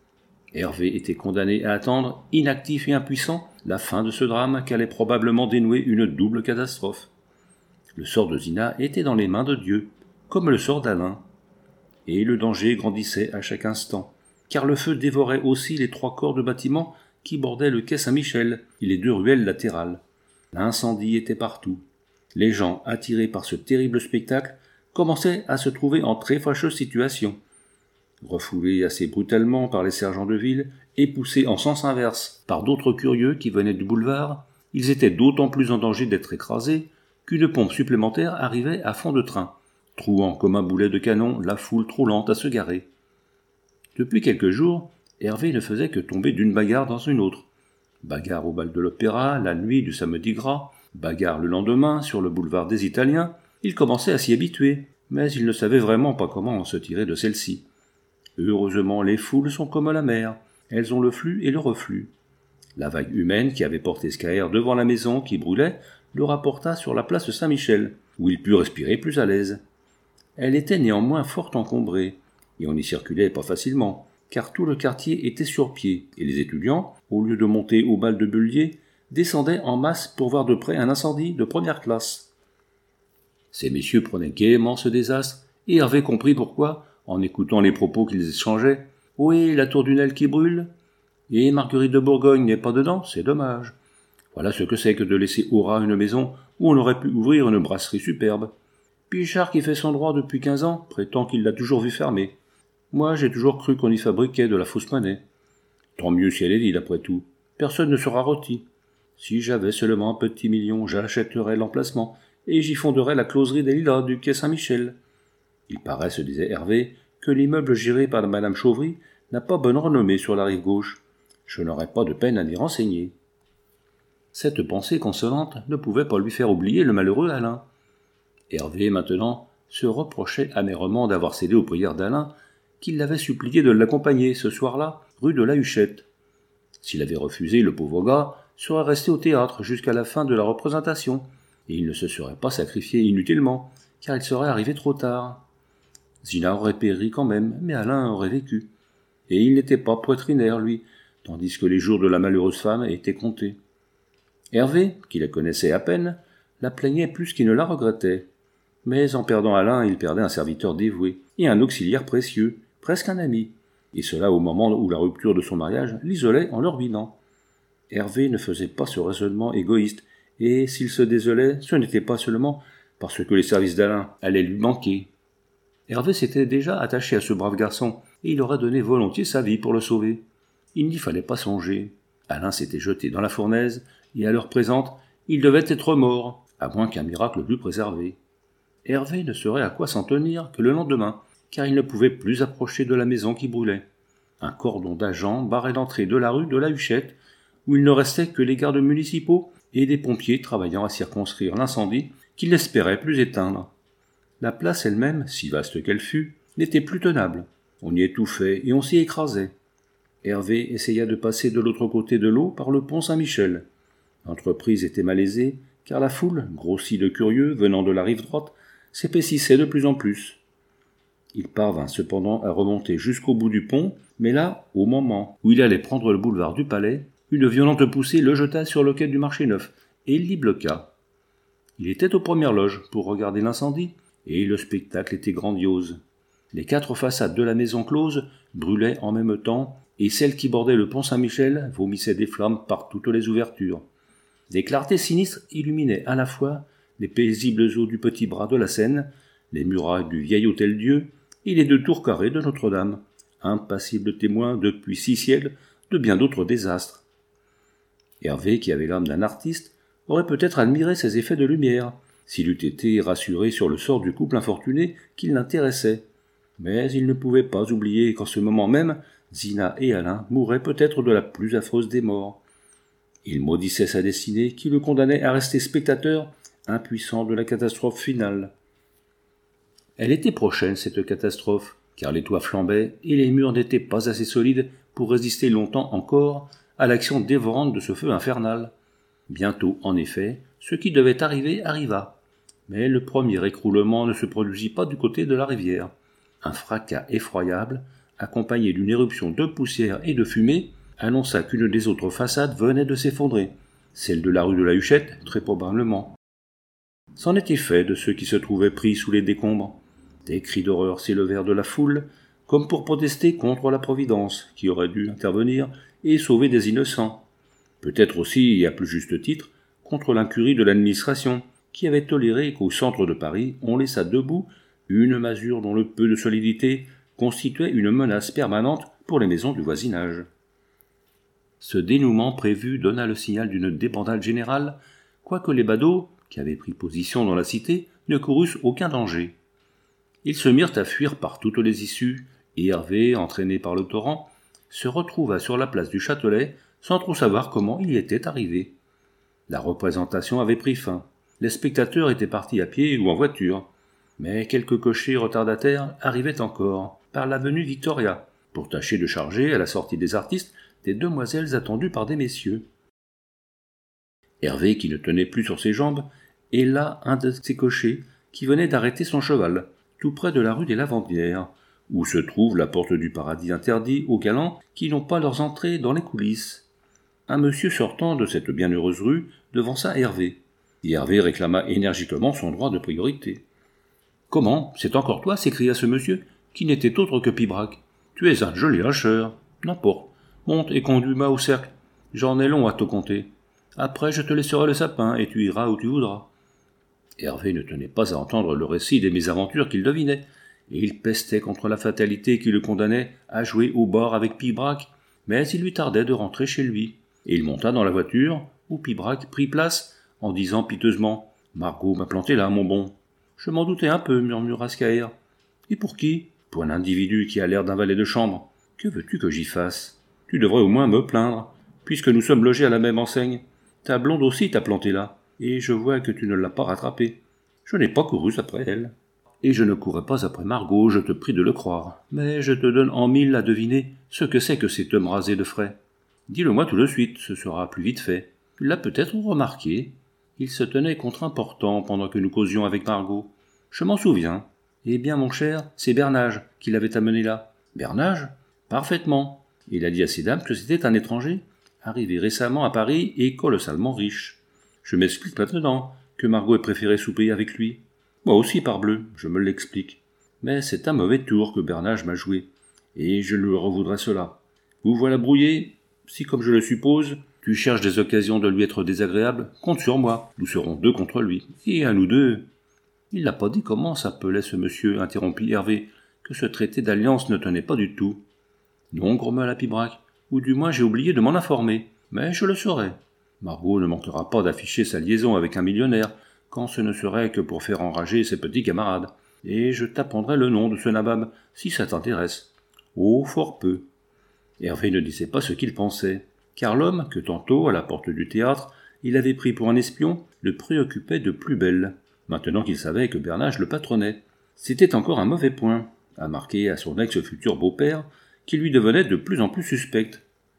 Hervé était condamné à attendre, inactif et impuissant, la fin de ce drame qu'allait probablement dénouer une double catastrophe. Le sort de Zina était dans les mains de Dieu, comme le sort d'Alain. Et le danger grandissait à chaque instant, car le feu dévorait aussi les trois corps de bâtiments qui bordaient le quai Saint-Michel et les deux ruelles latérales. L'incendie était partout. Les gens, attirés par ce terrible spectacle, commençaient à se trouver en très fâcheuse situation. Refoulés assez brutalement par les sergents de ville et poussés en sens inverse par d'autres curieux qui venaient du boulevard, ils étaient d'autant plus en danger d'être écrasés qu'une pompe supplémentaire arrivait à fond de train, trouant comme un boulet de canon la foule trop lente à se garer. Depuis quelques jours, Hervé ne faisait que tomber d'une bagarre dans une autre. Bagarre au bal de l'Opéra, la nuit du samedi gras, bagarre le lendemain sur le boulevard des Italiens. Il commençait à s'y habituer, mais il ne savait vraiment pas comment se tirer de celle-ci. Heureusement, les foules sont comme la mer, elles ont le flux et le reflux. La vague humaine qui avait porté Scaër devant la maison qui brûlait le rapporta sur la place Saint-Michel, où il put respirer plus à l'aise. Elle était néanmoins fort encombrée, et on n'y circulait pas facilement, car tout le quartier était sur pied, et les étudiants, au lieu de monter au bal de Bullier, descendaient en masse pour voir de près un incendie de première classe. Ces messieurs prenaient gaiement ce désastre, et Hervé comprit pourquoi, en écoutant les propos qu'ils échangeaient. « Oui, la tour du Nesle qui brûle. Et Marguerite de Bourgogne n'est pas dedans, c'est dommage. Voilà ce que c'est que de laisser au ras une maison où on aurait pu ouvrir une brasserie superbe. Pichard, qui fait son droit depuis quinze ans, prétend qu'il l'a toujours vu fermer. Moi, j'ai toujours cru qu'on y fabriquait de la fausse monnaie. Tant mieux si elle est vide, après tout. Personne ne sera rôti. Si j'avais seulement un petit million, j'achèterais l'emplacement, et j'y fonderais la closerie des Lilas du quai Saint-Michel. Il paraît, se disait Hervé, que l'immeuble géré par madame Chauvry n'a pas bonne renommée sur la rive gauche. Je n'aurais pas de peine à m'y renseigner. » Cette pensée consolante ne pouvait pas lui faire oublier le malheureux Alain. Hervé, maintenant, se reprochait amèrement d'avoir cédé aux prières d'Alain, qui l'avait supplié de l'accompagner ce soir-là, rue de la Huchette. S'il avait refusé, le pauvre gars serait resté au théâtre jusqu'à la fin de la représentation, et il ne se serait pas sacrifié inutilement, car il serait arrivé trop tard. Zina aurait péri quand même, mais Alain aurait vécu. Et il n'était pas poitrinaire, lui, tandis que les jours de la malheureuse femme étaient comptés. Hervé, qui la connaissait à peine, la plaignait plus qu'il ne la regrettait. Mais en perdant Alain, il perdait un serviteur dévoué, et un auxiliaire précieux, presque un ami, et cela au moment où la rupture de son mariage l'isolait en le ruinant. Hervé ne faisait pas ce raisonnement égoïste, et s'il se désolait, ce n'était pas seulement parce que les services d'Alain allaient lui manquer. Hervé s'était déjà attaché à ce brave garçon, et il aurait donné volontiers sa vie pour le sauver. Il n'y fallait pas songer. Alain s'était jeté dans la fournaise, et à l'heure présente, il devait être mort, à moins qu'un miracle l'eût préservé. Hervé ne saurait à quoi s'en tenir que le lendemain, car il ne pouvait plus approcher de la maison qui brûlait. Un cordon d'agents barrait l'entrée de la rue de la Huchette, où il ne restait que les gardes municipaux et des pompiers travaillant à circonscrire l'incendie qu'il espérait plus éteindre. La place elle-même, si vaste qu'elle fût, n'était plus tenable. On y étouffait et on s'y écrasait. Hervé essaya de passer de l'autre côté de l'eau par le pont Saint-Michel. L'entreprise était malaisée, car la foule, grossie de curieux venant de la rive droite, s'épaississait de plus en plus. Il parvint cependant à remonter jusqu'au bout du pont, mais là, au moment où il allait prendre le boulevard du Palais, une violente poussée le jeta sur le quai du Marché Neuf, et il l'y bloqua. Il était aux premières loges pour regarder l'incendie, et le spectacle était grandiose. Les quatre façades de la maison close brûlaient en même temps, et celle qui bordait le pont Saint-Michel vomissait des flammes par toutes les ouvertures. Des clartés sinistres illuminaient à la fois les paisibles eaux du petit bras de la Seine, les murailles du vieil hôtel-Dieu et les deux tours carrées de Notre-Dame, impassibles témoins depuis six siècles de bien d'autres désastres. Hervé, qui avait l'âme d'un artiste, aurait peut-être admiré ces effets de lumière, s'il eût été rassuré sur le sort du couple infortuné qui l'intéressait. Mais il ne pouvait pas oublier qu'en ce moment même, Zina et Alain mouraient peut-être de la plus affreuse des morts. Il maudissait sa destinée qui le condamnait à rester spectateur, impuissant de la catastrophe finale. Elle était prochaine, cette catastrophe, car les toits flambaient et les murs n'étaient pas assez solides pour résister longtemps encore à l'action dévorante de ce feu infernal. Bientôt, en effet, ce qui devait arriver arriva. Mais le premier écroulement ne se produisit pas du côté de la rivière. Un fracas effroyable, accompagné d'une éruption de poussière et de fumée, annonça qu'une des autres façades venait de s'effondrer, celle de la rue de la Huchette, très probablement. C'en était fait de ceux qui se trouvaient pris sous les décombres. Des cris d'horreur s'élevèrent de la foule, comme pour protester contre la Providence, qui aurait dû intervenir et sauver des innocents. Peut-être aussi, et à plus juste titre, contre l'incurie de l'administration, qui avait toléré qu'au centre de Paris on laissât debout une masure dont le peu de solidité constituait une menace permanente pour les maisons du voisinage. Ce dénouement prévu donna le signal d'une débandade générale, quoique les badauds, qui avaient pris position dans la cité, ne courussent aucun danger. Ils se mirent à fuir par toutes les issues, et Hervé, entraîné par le torrent, se retrouva sur la place du Châtelet sans trop savoir comment il y était arrivé. La représentation avait pris fin. Les spectateurs étaient partis à pied ou en voiture, mais quelques cochers retardataires arrivaient encore, par l'avenue Victoria, pour tâcher de charger, à la sortie des artistes, des demoiselles attendues par des messieurs. Hervé, qui ne tenait plus sur ses jambes, héla un de ces cochers qui venait d'arrêter son cheval, tout près de la rue des Lavandières, où se trouve la porte du paradis interdit aux galants qui n'ont pas leurs entrées dans les coulisses. Un monsieur sortant de cette bienheureuse rue devança Hervé, et Hervé réclama énergiquement son droit de priorité. « Comment, c'est encore toi » s'écria ce monsieur, qui n'était autre que Pibrac. « Tu es un joli hacheur. N'importe. Monte et conduis-moi au cercle. J'en ai long à te compter. Après, je te laisserai le sapin, et tu iras où tu voudras. » Hervé ne tenait pas à entendre le récit des mésaventures qu'il devinait, et il pestait contre la fatalité qui le condamnait à jouer au bord avec Pibrac, mais il lui tardait de rentrer chez lui, et il monta dans la voiture, où Pibrac prit place, en disant piteusement « Margot m'a planté là, mon bon. »« Je m'en doutais un peu, » murmura Scaër. « Et pour qui ?»« Pour un individu qui a l'air d'un valet de chambre. Que veux-tu que j'y fasse ? Tu devrais au moins me plaindre, puisque nous sommes logés à la même enseigne. Ta blonde aussi t'a planté là, et je vois que tu ne l'as pas rattrapée. Je n'ai pas couru après elle. Et je ne courais pas après Margot, je te prie de le croire. Mais je te donne en mille à deviner ce que c'est que cet homme rasé de frais. Dis-le-moi tout de suite, ce sera plus vite fait. Tu l'as peut-être remarqué. Il se tenait contre un portant pendant que nous causions avec Margot. Je m'en souviens. Eh bien, mon cher, c'est Bernage qui l'avait amené là. Bernage ? Parfaitement. Il a dit à ces dames que c'était un étranger, arrivé récemment à Paris et colossalement riche. Je m'explique maintenant que Margot ait préféré souper avec lui. Moi aussi, parbleu, je me l'explique. Mais c'est un mauvais tour que Bernage m'a joué, et je lui revoudrais cela. Vous voilà brouillé. Si, comme je le suppose, tu cherches des occasions de lui être désagréable, compte sur moi. Nous serons deux contre lui. Et à nous deux. Il n'a pas dit comment s'appelait ce monsieur, interrompit Hervé, que ce traité d'alliance ne tenait pas du tout. Non, grommela Pibrac, ou du moins j'ai oublié de m'en informer, mais je le saurai. Margot ne manquera pas d'afficher sa liaison avec un millionnaire, quand ce ne serait que pour faire enrager ses petits camarades, et je t'apprendrai le nom de ce nabab, si ça t'intéresse. Oh, fort peu. Hervé ne disait pas ce qu'il pensait, car l'homme que tantôt, à la porte du théâtre, il avait pris pour un espion, le préoccupait de plus belle, maintenant qu'il savait que Bernage le patronnait. C'était encore un mauvais point, à marquer à son ex-futur beau-père, qui lui devenait de plus en plus suspect.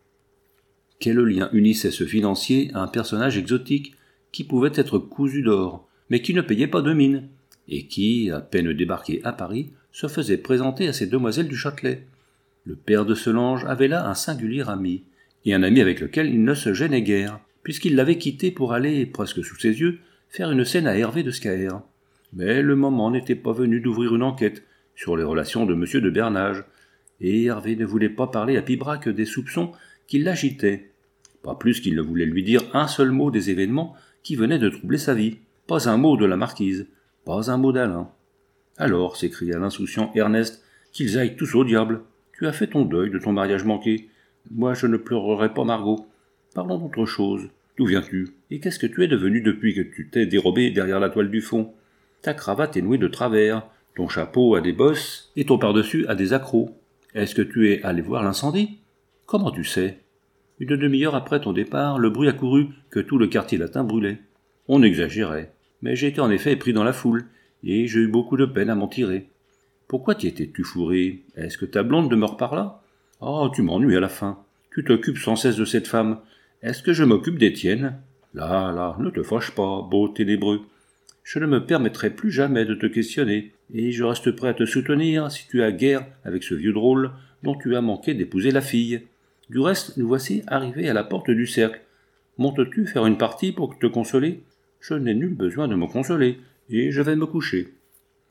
Quel lien unissait ce financier à un personnage exotique, qui pouvait être cousu d'or, mais qui ne payait pas de mine, et qui, à peine débarqué à Paris, se faisait présenter à ces demoiselles du Châtelet. Le père de Solange avait là un singulier ami, et un ami avec lequel il ne se gênait guère, puisqu'il l'avait quitté pour aller, presque sous ses yeux, faire une scène à Hervé de Scaër. Mais le moment n'était pas venu d'ouvrir une enquête sur les relations de M. de Bernage, et Hervé ne voulait pas parler à Pibrac des soupçons qui l'agitaient, pas plus qu'il ne voulait lui dire un seul mot des événements qui venaient de troubler sa vie, pas un mot de la marquise, pas un mot d'Alain. Alors, s'écria l'insouciant Ernest, qu'ils aillent tous au diable. Tu as fait ton deuil de ton mariage manqué. Moi, je ne pleurerai pas Margot. Parlons d'autre chose. D'où viens-tu? Et qu'est-ce que tu es devenu depuis que tu t'es dérobé derrière la toile du fond? Ta cravate est nouée de travers, ton chapeau a des bosses, et ton par-dessus a des accrocs. Est-ce que tu es allé voir l'incendie? Comment tu sais? Une demi-heure après ton départ, le bruit a couru que tout le quartier latin brûlait. On exagérait, mais j'ai été en effet pris dans la foule, et j'ai eu beaucoup de peine à m'en tirer. Pourquoi t'y étais-tu fourré? Est-ce que ta blonde demeure par là? Oh, tu m'ennuies à la fin. Tu t'occupes sans cesse de cette femme. Est-ce que je m'occupe des tiennes? Là, là, ne te fâche pas, beau ténébreux. Je ne me permettrai plus jamais de te questionner, et je reste prêt à te soutenir si tu as guerre avec ce vieux drôle dont tu as manqué d'épouser la fille. Du reste, nous voici arrivés à la porte du cercle. Montes-tu faire une partie pour te consoler? Je n'ai nul besoin de me consoler, et je vais me coucher.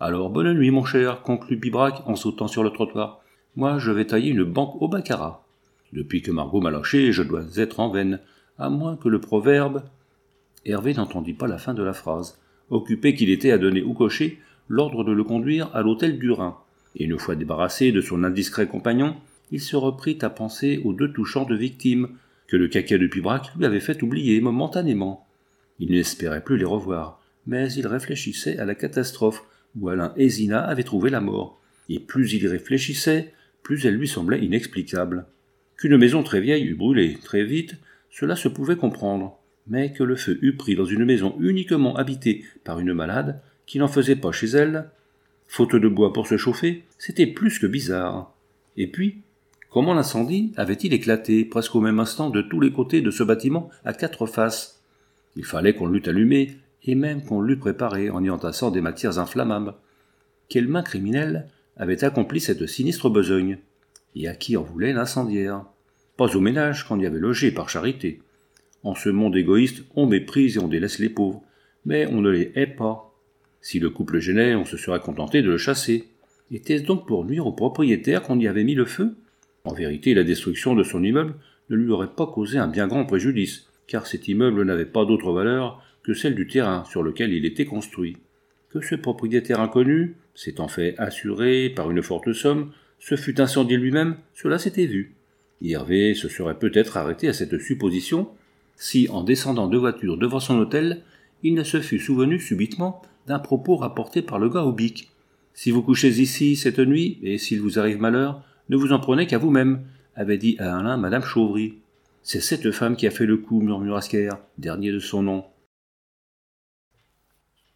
Alors bonne nuit, mon cher, conclut Pibrac en sautant sur le trottoir. Moi, je vais tailler une banque au baccarat. Depuis que Margot m'a lâché, je dois être en veine, à moins que le proverbe... Hervé n'entendit pas la fin de la phrase, occupé qu'il était à donner au cocher l'ordre de le conduire à l'hôtel du Rhin. Et une fois débarrassé de son indiscret compagnon, il se reprit à penser aux deux touchants de victimes que le caquet de Pibrac lui avait fait oublier momentanément. Il n'espérait plus les revoir, mais il réfléchissait à la catastrophe où Alain Hésinat avait trouvé la mort, et plus il y réfléchissait, plus elle lui semblait inexplicable. Qu'une maison très vieille eût brûlé très vite, cela se pouvait comprendre, mais que le feu eût pris dans une maison uniquement habitée par une malade, qui n'en faisait pas chez elle, faute de bois pour se chauffer, c'était plus que bizarre. Et puis, comment l'incendie avait-il éclaté presque au même instant de tous les côtés de ce bâtiment à quatre faces? Il fallait qu'on l'eût allumé, et même qu'on l'eût préparé en y entassant des matières inflammables. Quelle main criminelle avait accompli cette sinistre besogne? Et à qui en voulait l'incendiaire? Pas au ménage qu'on y avait logé par charité. En ce monde égoïste, on méprise et on délaisse les pauvres, mais on ne les hait pas. Si le couple gênait, on se serait contenté de le chasser. Était-ce donc pour nuire au propriétaire qu'on y avait mis le feu? En vérité, la destruction de son immeuble ne lui aurait pas causé un bien grand préjudice, car cet immeuble n'avait pas d'autre valeur que celle du terrain sur lequel il était construit. Que ce propriétaire inconnu, s'étant fait assurer par une forte somme, se fût incendié lui-même, cela s'était vu. Et Hervé se serait peut-être arrêté à cette supposition, si, en descendant de voiture devant son hôtel, il ne se fût souvenu subitement d'un propos rapporté par le gars au bic. « Si vous couchez ici cette nuit, et s'il vous arrive malheur, ne vous en prenez qu'à vous-même, » avait dit à Alain madame Chauvry. « C'est cette femme qui a fait le coup, murmura Scaire, dernier de son nom.